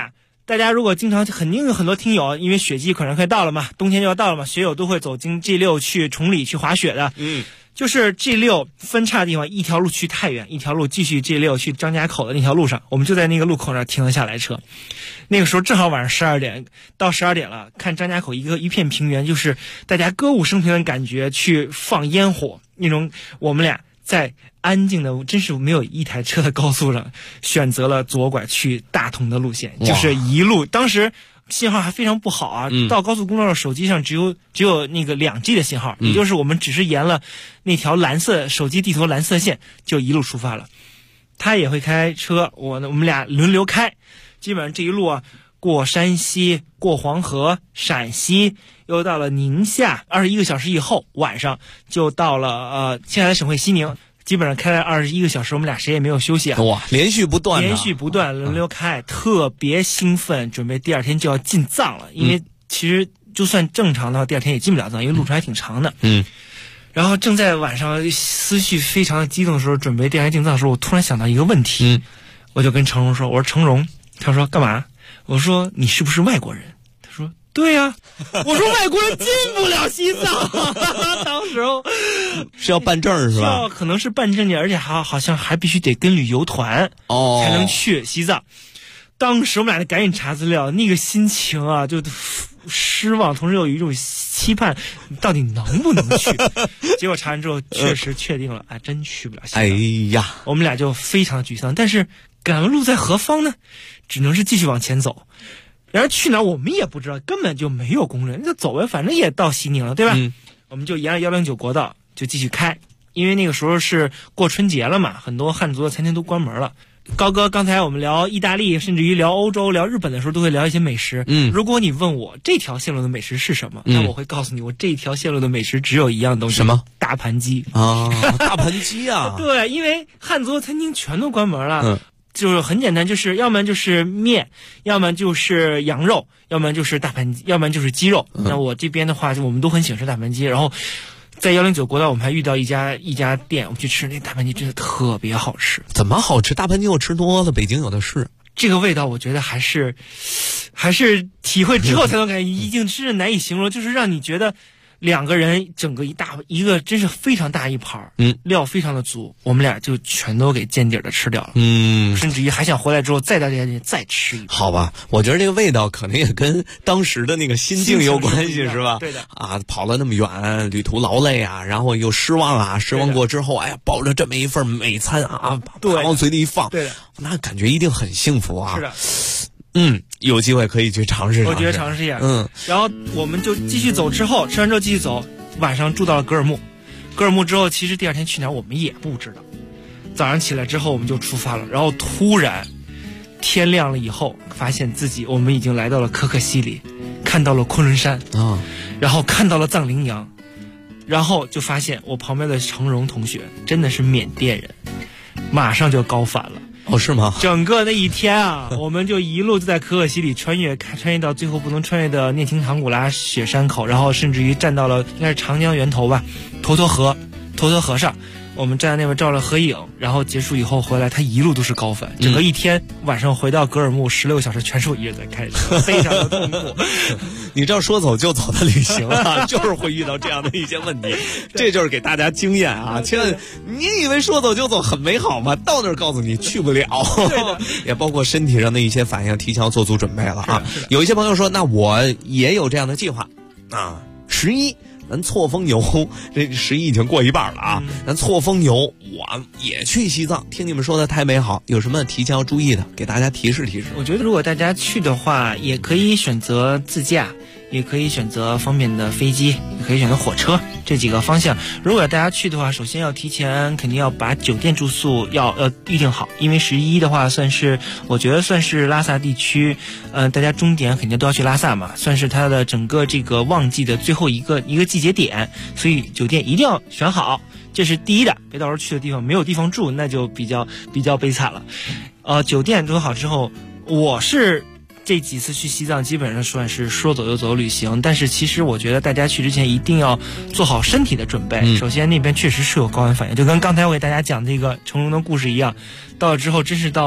大家如果经常肯定有很多听友，因为雪季可能快到了嘛，冬天就要到了嘛，学友都会走进 G6 去崇礼去滑雪的。就是 G6 分叉的地方，一条路去太原，一条路继续 G6 去张家口的那条路上，我们就在那个路口那儿停了下来车。那个时候正好晚上12点，到12点了，看张家口一片平原，就是大家歌舞升平的感觉，去放烟火那种。我们俩在安静的，真是没有一台车的高速上，选择了左拐去大同的路线，就是一路，当时信号还非常不好啊，到高速公路上手机上只有那个2G 的信号，也就是我们只是沿了那条蓝色手机地图蓝色线就一路出发了。他也会开车，我们俩轮流开，基本上这一路啊，过山西，过黄河，陕西，又到了宁夏，21个小时以后晚上就到了现在的省会西宁。基本上开了21个小时，我们俩谁也没有休息啊！ 哇，连续不断，轮流开，特别兴奋，准备第二天就要进藏了。因为其实就算正常的话，第二天也进不了藏，因为路程还挺长的。然后正在晚上思绪非常的激动的时候，准备第二天进藏的时候，我突然想到一个问题，我就跟程荣说：“我说程荣，他说干嘛？我说你是不是外国人？”他说：“对呀。”我说外国人进不了西藏，当时候是要办证是吧？ 可能是办证件，而且好像还必须得跟旅游团才能去西藏。当时我们俩赶紧查资料，那个心情啊，就失望，同时有一种期盼，到底能不能去？结果查完之后，确实确定了，真去不了西藏。 哎呀， 我们俩就非常沮丧。但是赶路在何方呢？只能是继续往前走。然而去哪儿我们也不知道，根本就没有攻略，就走呗，反正也到西宁了，对吧？我们就沿着109国道就继续开，因为那个时候是过春节了嘛，很多汉族的餐厅都关门了。高哥，刚才我们聊意大利，甚至于聊欧洲、聊日本的时候，都会聊一些美食。如果你问我这条线路的美食是什么，那我会告诉你，我这条线路的美食只有一样东西， 什么？ 大盘鸡啊，大盘鸡啊！ 对，因为汉族的餐厅全都关门了。就是很简单，就是要么就是面，要么就是羊肉，要么就是大盘鸡，要么就是鸡肉。那我这边的话，就我们都很喜欢吃大盘鸡。然后在109国道，我们还遇到一家店，我们去吃那大盘鸡，真的特别好吃。 怎么好吃？大盘鸡我吃多了，北京有的是。 这个味道，我觉得还是体会之后才能感觉，已经是难以形容，就是让你觉得。2个人整个一个真是非常大一盘，料非常的足，我们俩就全都给见底的吃掉了，甚至于还想回来之后再到这家店再吃一盘。 好吧，我觉得这个味道可能也跟当时的那个心境有关系，是吧？ 对的啊，跑了那么远，旅途劳累啊，然后又失望啊，失望过之后，哎呀，抱着这么一份美餐啊，往嘴里一放， 对的， 那感觉一定很幸福啊。 是的。 有机会可以去尝试。 我觉得尝试一下。然后我们就继续走，吃完之后继续走，晚上住到了格尔木。格尔木之后，其实第二天去哪儿我们也不知道。早上起来之后我们就出发了，然后突然天亮了以后，发现我们已经来到了可可西里，看到了昆仑山然后看到了藏羚羊，然后就发现我旁边的程荣同学真的是缅甸人，马上就高反了。 是吗？ 整个那一天啊，我们就一路就在可可西里穿越到最后不能穿越的聂廷唐古拉雪山口，然后甚至于站到了应该是长江源头吧，沱沱河上，我们站在那边照了合影，然后结束以后回来，他一路都是高反，整个一天晚上回到格尔木16个小时全是我一人在开车，非常的痛苦。 你知道说走就走的旅行啊，就是会遇到这样的一些问题，这就是给大家经验啊！千万，你以为说走就走很美好吗？到那儿告诉你去不了，也包括身体上的一些反应，提前要做足准备了啊！有一些朋友说，那我也有这样的计划啊，11。咱错峰游，这11已经过一半了啊！咱错峰游，我也去西藏。听你们说的太美好，有什么提前要注意的？给大家提示提示。 我觉得如果大家去的话，也可以选择自驾，也可以选择方便的飞机，也可以选择火车，这几个方向。如果大家去的话，首先要提前肯定要把酒店住宿要预定好，因为11的话我觉得算是拉萨地区，大家终点肯定都要去拉萨嘛，算是它的整个这个旺季的最后一个季节点，所以酒店一定要选好，这是第一的，别到时候去的地方没有地方住，那就比较悲惨了。酒店住好之后，我是这几次去西藏基本上算是说走就走旅行，但是其实我觉得大家去之前一定要做好身体的准备。首先那边确实是有高原反应，就跟刚才我给大家讲这个成龙的故事一样，到了之后真是到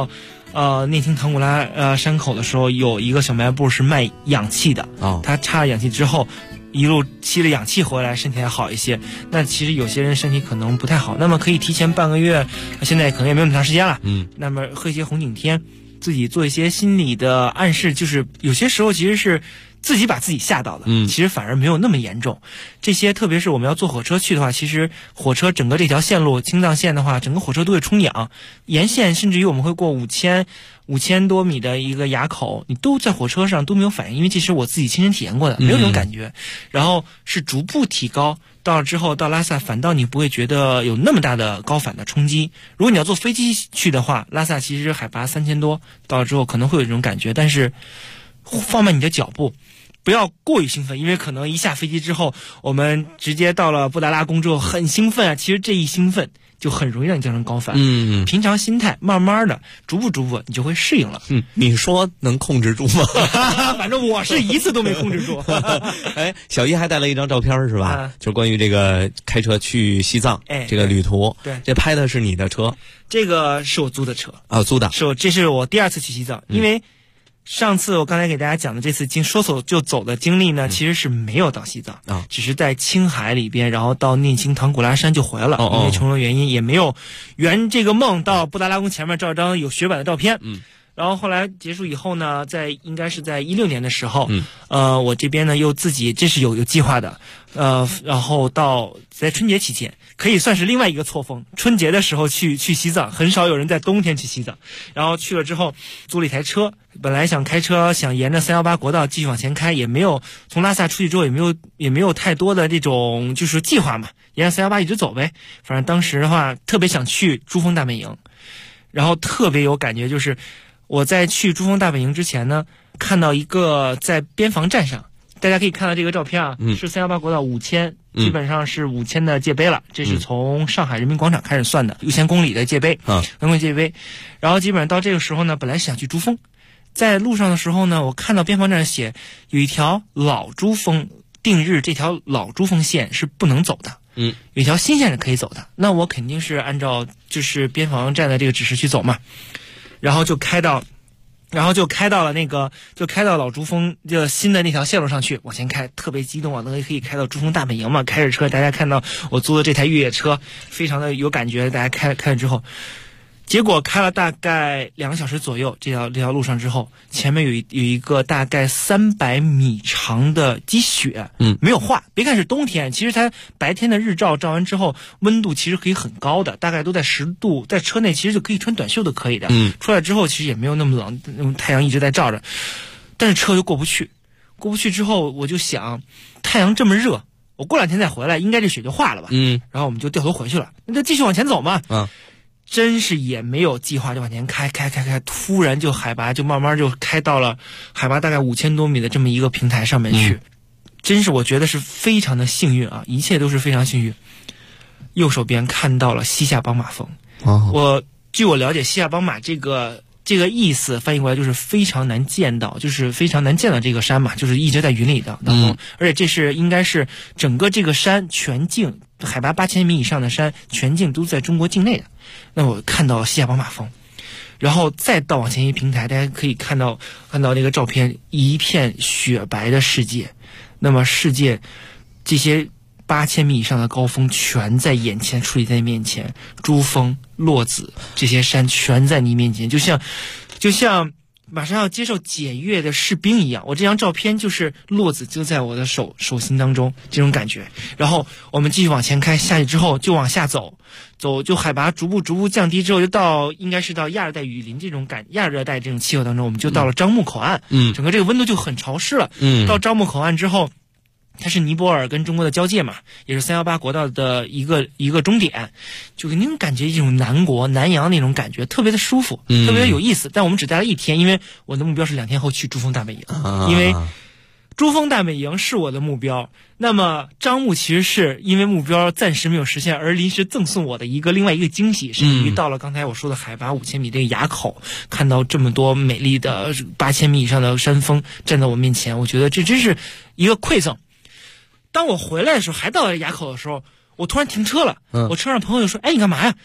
念青唐古拉山口的时候，有一个小卖部是卖氧气的，他插了氧气之后，一路吸了氧气回来，身体还好一些。那其实有些人身体可能不太好，那么可以提前半个月，现在可能也没有那么长时间了，那么喝一些红景天，自己做一些心理的暗示，就是有些时候其实是自己把自己吓到了，其实反而没有那么严重。这些特别是我们要坐火车去的话，其实火车整个这条线路青藏线的话，整个火车都会充氧，沿线甚至于我们会过5000多米的一个垭口，你都在火车上都没有反应，因为这是我自己亲身体验过的，没有这种感觉。然后是逐步提高，到了之后到拉萨，反倒你不会觉得有那么大的高反的冲击。如果你要坐飞机去的话，拉萨其实海拔3000多，到了之后可能会有这种感觉，但是放慢你的脚步，不要过于兴奋，因为可能一下飞机之后，我们直接到了布达拉宫之后很兴奋啊，其实这一兴奋就很容易让你造成高反。平常心态，慢慢的，逐步你就会适应了。 你说能控制住吗？ 反正我是一次都没控制住。 哎，小姨还带了一张照片是吧？就关于这个开车去西藏这个旅途。 对， 这拍的是你的车？ 这个是我租的车啊，租的。 这是我第2次去西藏，因为上次我刚才给大家讲的这次说走就走的经历呢，其实是没有到西藏啊，只是在青海里边，然后到念青唐古拉山就回来了，因为种种原因也没有圆这个梦，到布达拉宫前面照张有雪板的照片。然后后来结束以后呢，应该是在16年的时候，我这边呢又自己这是有计划的，然后在春节期间可以算是另外一个错峰，春节的时候去西藏，很少有人在冬天去西藏。然后去了之后租了一台车，本来想开车想沿着318国道继续往前开，也没有从拉萨出去之后也没有太多的这种就是计划嘛，沿着318一直走呗。反正当时的话特别想去珠峰大本营，然后特别有感觉，就是我在去珠峰大本营之前呢，看到一个在边防站上，大家可以看到这个照片啊，是318国道5000，基本上是5000的界碑了，这是从上海人民广场开始算的6000公里的界碑公里界碑。然后基本上到这个时候呢，本来想去珠峰，在路上的时候呢，我看到边防站写有一条老珠峰定日，这条老珠峰线是不能走的，有一条新线是可以走的，那我肯定是按照就是边防站的这个指示去走嘛。然后就开到了老珠峰就新的那条线路上去，往前开，特别激动啊！可以开到珠峰大本营嘛？开着车，大家看到我租的这台越野车，非常的有感觉。大家开了之后，结果开了大概2个小时左右，这条路上之后，前面有一个大概300米长的积雪，没有化。别看是冬天，其实它白天的日照照完之后，温度其实可以很高的，大概都在10度，在车内其实就可以穿短袖都可以的。出来之后其实也没有那么冷，太阳一直在照着，但是车又过不去。过不去之后，我就想，太阳这么热，我过2天再回来，应该这雪就化了吧？然后我们就掉头回去了，那就继续往前走嘛。真是也没有计划就往前开，突然就海拔就慢慢就开到了海拔大概5000多米的这么一个平台上面去，真是我觉得是非常的幸运啊，一切都是非常幸运。右手边看到了西夏邦马峰，据我了解，西夏邦马这个意思翻译过来就是非常难见到，就是非常难见到这个山嘛，就是一直在云里当中，而且这应该是整个这个山全境海拔8000米以上的山全境都在中国境内的。那我看到西夏邦马峰，然后再到往前一平台，大家可以看到那个照片，一片雪白的世界。那么世界这些8000米以上的高峰全在眼前，矗立在面前，珠峰、洛子这些山全在你面前，就像马上要接受检阅的士兵一样。我这张照片就是洛子就在我的手心当中，这种感觉。然后我们继续往前开，下去之后就往下走就海拔逐步降低之后，就应该是到亚热带雨林亚热带这种气候当中，我们就到了樟木口岸。整个这个温度就很潮湿了。到樟木口岸之后，它是尼泊尔跟中国的交界嘛，也是318国道的一个终点，就那种感觉，一种南洋那种感觉，特别的舒服，特别的有意思。但我们只待了1天，因为我的目标是2天后去珠峰大本营，因为珠峰大本营是我的目标。那么樟木其实是因为目标暂时没有实现而临时赠送我的另外一个惊喜，是于到了刚才我说的海拔5000米这个垭口，看到这么多美丽的8000米以上的山峰站在我面前，我觉得这真是一个馈赠。当我回来的时候，还到了垭口的时候，我突然停车了。我车上朋友就说：“哎，你干嘛呀？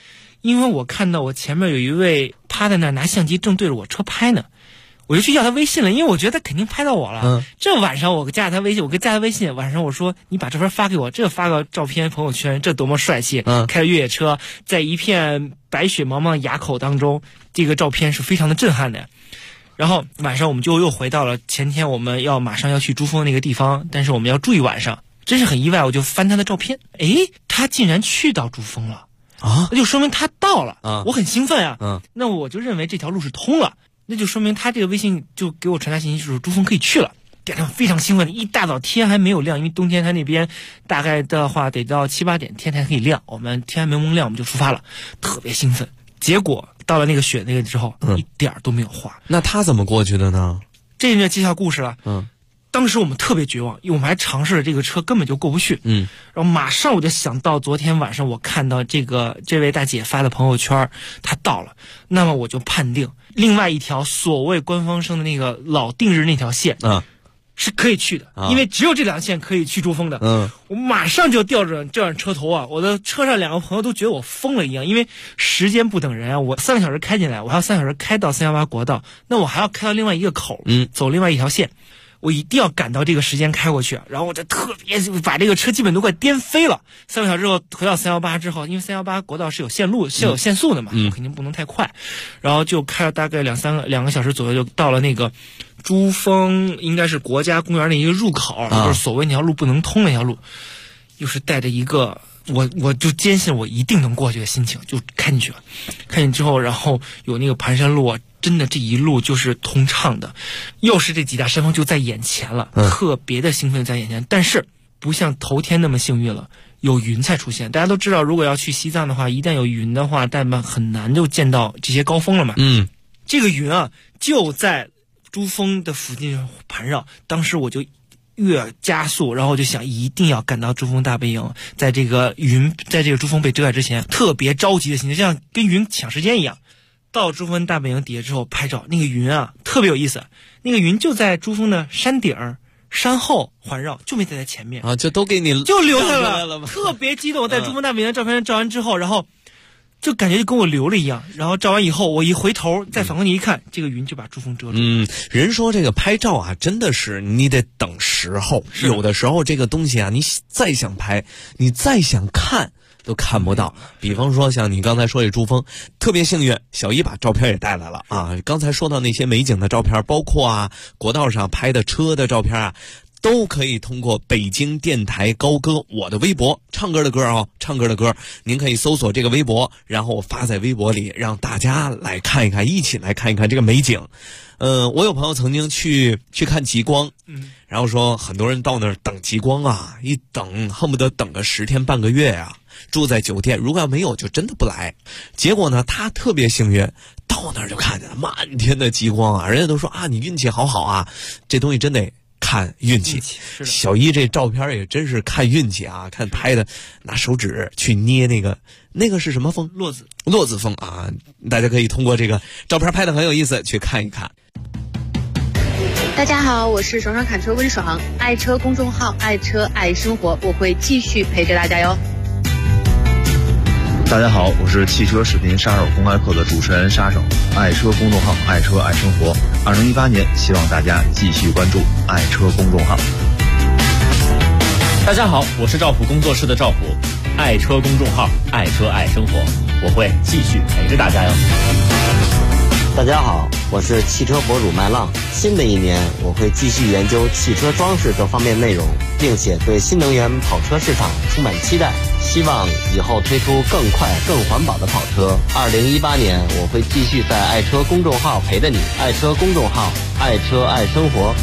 因为我看到我前面有一位趴在那儿拿相机正对着我车拍呢，我就去要他微信了，因为我觉得他肯定拍到我了。这晚上我加他微信，我跟加他微信，晚上我说你把照片发给我，这发个照片朋友圈，这多么帅气！开着越野车在一片白雪茫茫垭口当中，这个照片是非常的震撼的。然后晚上我们就又回到了前天我们马上要去珠峰那个地方，但是我们要住一晚上，真是很意外，我就翻他的照片，他竟然去到珠峰了啊！那就说明他到了啊！我很兴奋啊！那我就认为这条路是通了，那就说明他这个微信就给我传达信息，就是珠峰可以去了。第二天非常兴奋，一大早天还没有亮，因为冬天他那边大概的话得到7、8点天才可以亮，我们天还没蒙亮我们就出发了，特别兴奋。结果到了那个雪那个之后，一点都没有化。 那他怎么过去的呢？ 这就揭晓故事了。当时我们特别绝望，因为我们还尝试了这个车根本就过不去。然后马上我就想到昨天晚上我看到这位大姐发的朋友圈，她到了，那么我就判定另外一条所谓官方生的那个老定日那条线是可以去的，因为只有这两线可以去珠峰的。我马上就调转车头啊！我的车上2个朋友都觉得我疯了一样，因为时间不等人啊！我3个小时开进来，我还要3小时开到318国道，那我还要开到另外一个口，走另外一条线，我一定要赶到这个时间开过去。然后我就特别把这个车基本都快颠飞了。3个小时之后回到318之后，因为318国道是有限速的嘛，我肯定不能太快，然后就开了大概2个小时左右，就到了那个珠峰，应该是国家公园的一个入口，就是所谓那条路不能通那条路，又是带着一个我就坚信我一定能过去的心情，就开进去了。开进之后，然后有那个盘山路，真的这一路就是通畅的，又是这几大山峰就在眼前了，特别的兴奋在眼前。但是不像头天那么幸运了，有云彩出现。大家都知道，如果要去西藏的话，一旦有云的话，但很难就见到这些高峰了嘛。这个云啊就在珠峰的附近盘绕，当时我就越加速，然后我就想一定要赶到珠峰大本营，在这个珠峰被遮盖之前，特别着急的心情，就像跟云抢时间一样。到珠峰大本营底下之后拍照，那个云啊特别有意思，那个云就在珠峰的山顶山后环绕，就没在前面啊，就都给你就留下了，特别激动。在珠峰大本营的照片照完之后，然后就感觉就跟我留了一样，然后照完以后，我一回头再反过你一看，这个云就把珠峰遮住。 人说这个拍照啊，真的是你得等时候，有的时候这个东西啊，你再想拍，你再想看都看不到。比方说像你刚才说这珠峰，特别幸运，小姨把照片也带来了啊。刚才说到那些美景的照片，包括国道上拍的车的照片都可以通过北京电台高歌我的微博，唱歌的歌，您可以搜索这个微博，然后我发在微博里，让大家来看一看，一起来看一看这个美景。我有朋友曾经去看极光，然后说很多人到那儿等极光啊，一等恨不得等个10天半个月啊，住在酒店，如果要没有就真的不来。结果呢，他特别幸运，到那儿就看见了满天的极光啊，人家都说你运气好啊，这东西真得看运气。小一这照片也真是看运气啊，看拍的拿手指去捏那个是什么风？ 落子风啊，大家可以通过这个照片拍的很有意思去看一看。 大家好，我是爽爽侃车温爽，爱车公众号爱车爱生活，我会继续陪着大家哟。 大家好，我是汽车视频杀手公开课的主持人杀手，爱车公众号爱车爱生活。2018年，希望大家继续关注爱车公众号。 大家好，我是赵普工作室的赵普，爱车公众号爱车爱生活，我会继续陪着大家哟。 大家好，我是汽车博主麦浪。新的一年，我会继续研究汽车装饰这方面内容，并且对新能源跑车市场充满期待，希望以后推出更快更环保的跑车。2018年，我会继续在爱车公众号陪着你，爱车公众号爱车爱生活。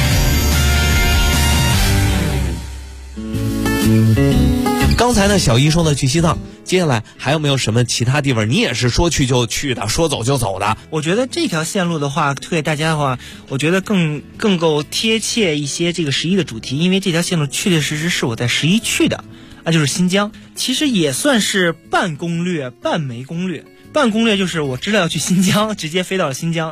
刚才呢，小一说的去西藏，接下来还有没有什么其他地方你也是说去就去的，说走就走的？ 我觉得这条线路的话，推给大家的话，我觉得更够贴切一些这个11的主题，因为这条线路确确实实是我在11去的，就是新疆。其实也算是半攻略半没攻略。半攻略就是我知道要去新疆，直接飞到了新疆。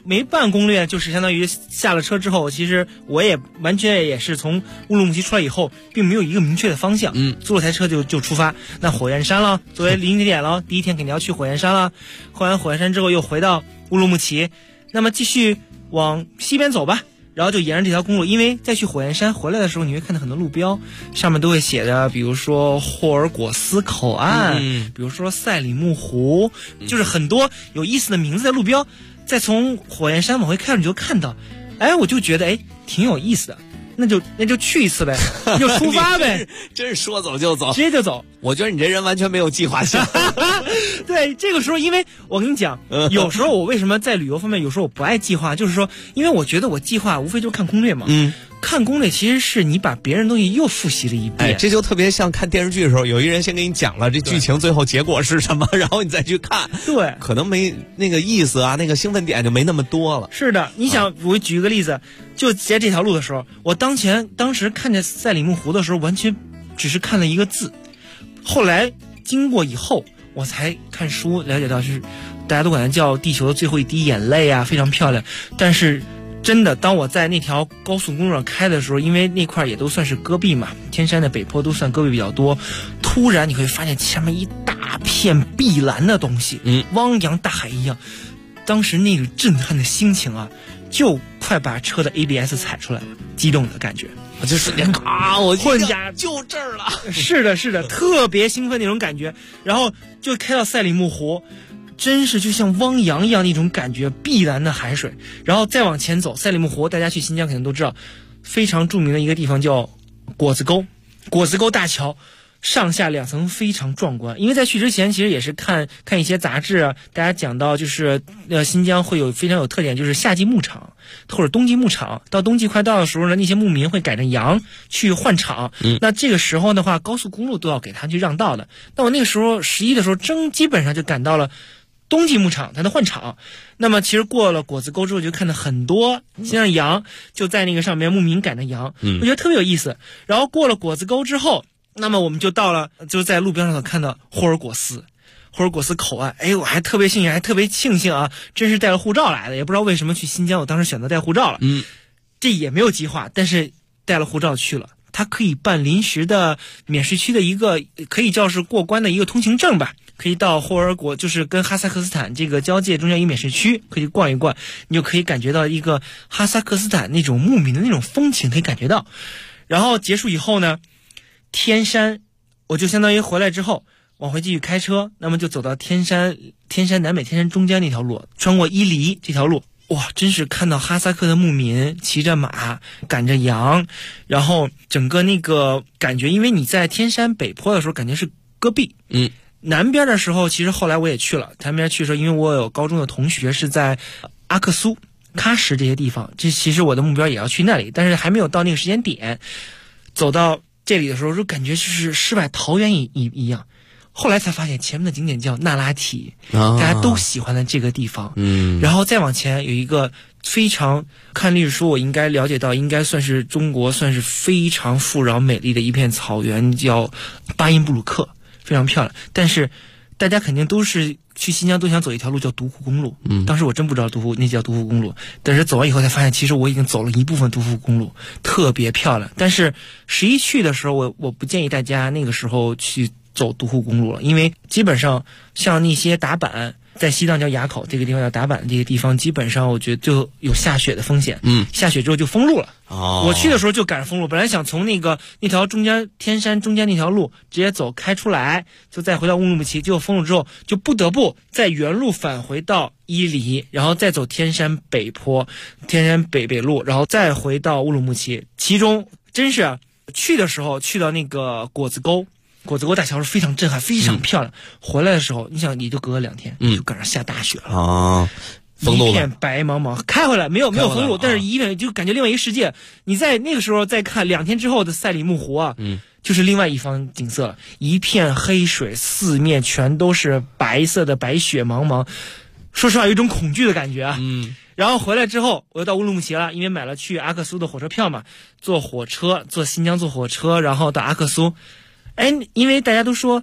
没办攻略，就是相当于下了车之后，其实我也完全也是从乌鲁木齐出来以后，并没有一个明确的方向。租了台车就出发。那火焰山了，作为临点了，第一天肯定要去火焰山了。后完火焰山之后又回到乌鲁木齐，那么继续往西边走吧。然后就沿着这条公路，因为再去火焰山回来的时候，你会看到很多路标，上面都会写着，比如说霍尔果斯口岸，比如说赛里木湖，就是很多有意思的名字的路标。再从火焰山往回开，你就看到，哎，我就觉得挺有意思的，那就去一次呗，就出发呗， 真是说走就走， 直接就走。 我觉得你这人完全没有计划性。 对，这个时候，因为我跟你讲，有时候我为什么在旅游方面有时候我不爱计划，就是说，因为我觉得我计划无非就是看攻略嘛。看攻略其实是你把别人东西又复习了一遍。 这就特别像看电视剧的时候，有一人先给你讲了这剧情最后结果是什么，然后你再去看。 对， 可能没那个意思啊，那个兴奋点就没那么多了。 是的，你想，我举一个例子，就在这条路的时候，我当时看见赛里木湖的时候，完全只是看了一个字，后来经过以后，我才看书了解到是大家都管它叫地球的最后一滴眼泪啊，非常漂亮。但是真的，当我在那条高速公路上开的时候，因为那块也都算是戈壁嘛，天山的北坡都算戈壁比较多，突然你会发现前面一大片碧蓝的东西，汪洋大海一样。当时那个震撼的心情啊，就快把车的 ABS 踩出来了，激动的感觉。 就瞬间我混家就这儿了。 是的，特别兴奋那种感觉。然后就开到赛里木湖，真是就像汪洋一样那种感觉，碧蓝的海水。然后再往前走，赛里木湖大家去新疆肯定都知道，非常著名的一个地方叫果子沟，果子沟大桥。上下两层非常壮观，因为在去之前其实也是看一些杂志啊，大家讲到就是新疆会有非常有特点，就是夏季牧场或者冬季牧场，到冬季快到的时候呢，那些牧民会赶着羊去换场，那这个时候的话高速公路都要给他去让道的。那我那个时候11的时候基本上就赶到了冬季牧场，它的换场。那么其实过了果子沟之后，就看到很多现在羊就在那个上面，牧民赶着羊，我觉得特别有意思。然后过了果子沟之后，那么我们就到了，就在路边上看到霍尔果斯口岸。我还特别幸运，还特别庆幸啊，真是带了护照来的，也不知道为什么去新疆，我当时选择带护照了。这也没有计划，但是带了护照去了。它可以办临时的免税区的一个，可以叫是过关的一个通行证吧，可以到霍尔果，就是跟哈萨克斯坦这个交界中间一个免税区，可以逛一逛，你就可以感觉到一个哈萨克斯坦那种牧民的那种风情，可以感觉到。然后结束以后呢，天山，我就相当于回来之后往回继续开车，那么就走到天山南北天山中间那条路，穿过伊犁这条路。哇，真是看到哈萨克的牧民骑着马赶着羊，然后整个那个感觉，因为你在天山北坡的时候感觉是戈壁，南边的时候其实后来我也去了，南边去的时候，因为我有高中的同学是在阿克苏、喀什这些地方，这其实我的目标也要去那里，但是还没有到那个时间点。走到这里的时候就感觉就是世外桃源一样。后来才发现前面的景点叫那拉提，大家都喜欢的这个地方。然后再往前有一个非常，看历史书我应该了解到，应该算是中国算是非常富饶美丽的一片草原，叫巴音布鲁克，非常漂亮。但是大家肯定都是去新疆都想走一条路叫独库公路，当时我真不知道那叫独库公路，但是走完以后才发现，其实我已经走了一部分独库公路，特别漂亮。但是11去的时候，我不建议大家那个时候去走独库公路了，因为基本上像那些达坂，在西藏叫垭口，这个地方叫达坂，这个地方基本上我觉得就有下雪的风险。下雪之后就封路了。我去的时候就赶上封路，本来想从那条中间天山中间那条路直接走开出来，就再回到乌鲁木齐，结果封路之后就不得不再原路返回到伊犁，然后再走天山北坡、天山北路，然后再回到乌鲁木齐。其中真是去的时候去到那个果子沟大桥是非常震撼，非常漂亮。回来的时候，你想也就隔了2天，就赶上下大雪了。一片白茫茫，开回来没有封路，但是一片就感觉另外一个世界。你在那个时候再看2天之后的赛里木湖啊，就是另外一方景色了，一片黑水，四面全都是白色的白雪茫茫。说实话，有一种恐惧的感觉啊。然后回来之后，我又到乌鲁木齐了，因为买了去阿克苏的火车票嘛，坐新疆坐火车，然后到阿克苏。因为大家都说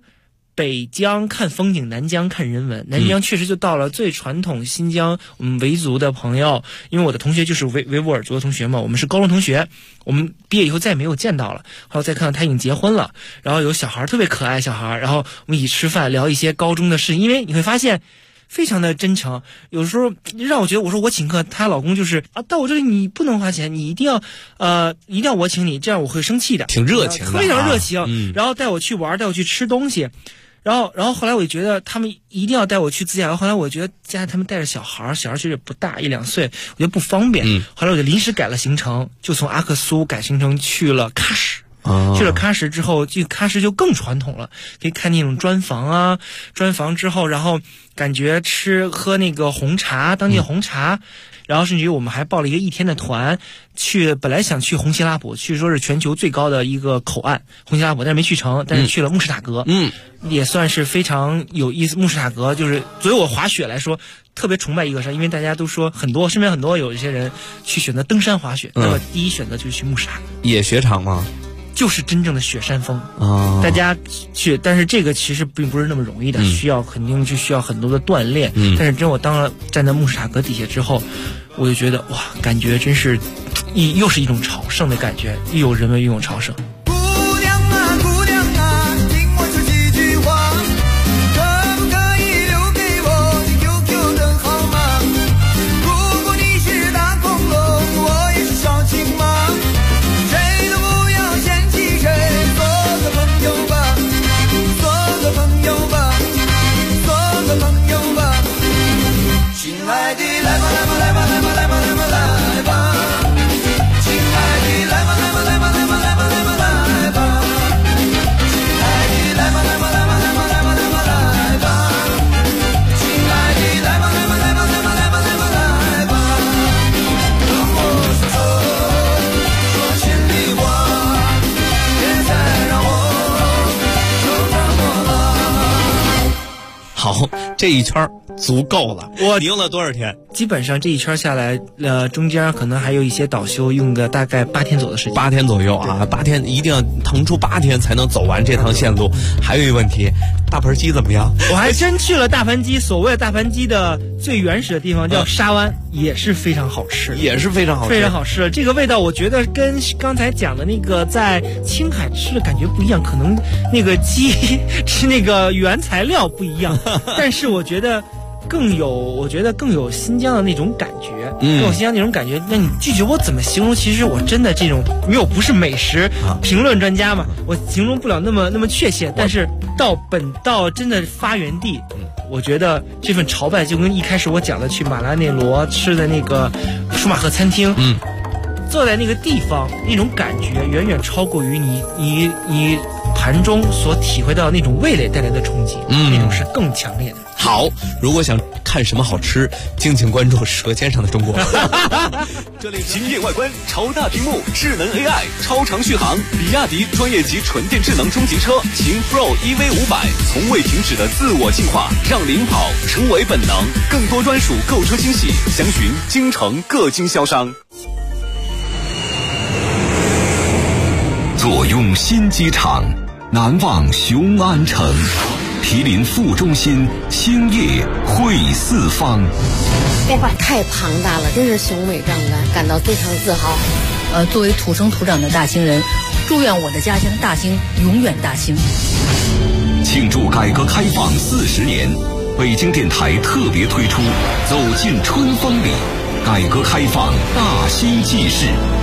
北疆看风景，南疆看人文。南疆确实就到了最传统新疆我们维族的朋友，因为我的同学就是维吾尔族的同学嘛，我们是高中同学，我们毕业以后再也没有见到了。后来再看到他已经结婚了，然后有小孩特别可爱小孩，然后我们一起吃饭聊一些高中的事，因为你会发现非常的真诚，有时候让我觉得，我说我请客，她老公就是到我这里你不能花钱，你一定要我请你，这样我会生气的， 挺热情的， 非常热情，然后带我去玩，带我去吃东西。然后后来我就觉得他们一定要带我去自驾游，后来我觉得家里他们带着小孩其实也不大，1、2岁，我觉得不方便。后来我就临时改了行程，就从阿克苏改行程去了喀什。去了喀什之后，喀什就更传统了，可以看那种砖房之后，然后感觉喝那个红茶，当地的红茶。然后甚至于我们还报了一个1天的团，本来想去红希拉卜，说是全球最高的一个口岸红希拉卜，但是没去成，但是去了穆什塔格，也算是非常有意思。穆什塔格就是作为我滑雪来说特别崇拜一个山，因为大家都说身边很多有一些人去选择登山滑雪，那么第一选择就是去穆什塔格。 野雪场吗？ 就是真正的雪山风大家去，但是这个其实并不是那么容易的，肯定就需要很多的锻炼。但是我站在穆什塔格底下之后，我就觉得哇，感觉真是又是一种朝圣的感觉，又有人文又有朝圣。 好，这一圈足够了。你用了多少天？ 基本上这一圈下来，中间可能还有一些导修，用个大概8天左右的时间。 8天左右啊，8天一定要腾出8天才能走完这趟线路。还有一个问题，大盆鸡怎么样？ 我还真去了大盘鸡，所谓的大盘鸡的最原始的地方叫沙湾，也是非常好吃， 也是非常好吃， 非常好吃。这个味道我觉得跟刚才讲的那个在青海吃的感觉不一样，可能那个鸡吃那个原材料不一样，但是我觉得更有新疆的那种感觉，更有新疆那种感觉。那你具体我怎么形容？其实我真的这种，因为我不是美食评论专家嘛，我形容不了那么确切。但是到真的发源地，我觉得这份朝拜就跟一开始我讲的去马拉内罗吃的那个舒马赫餐厅，坐在那个地方那种感觉，远远超过于你盘中所体会到那种味蕾带来的冲击，那种是更强烈的。 好，如果想看什么好吃，敬请关注《舌尖上的中国》。 这里惊艳外观、超大屏幕、智能 AI、超长续航，比亚迪专业级纯电智能中级车秦 Pro EV500，从未停止的自我进化，让领跑成为本能。更多专属购车惊喜，详询京城各经销商。 坐拥新机场，难忘雄安城。毗邻副中心，星夜会四方。 变化太庞大了，真是雄伟壮观，感到非常自豪。 作为土生土长的大兴人，祝愿我的家乡大兴永远大兴。 庆祝改革开放40年，北京电台特别推出《走进春风里》，改革开放大兴纪事。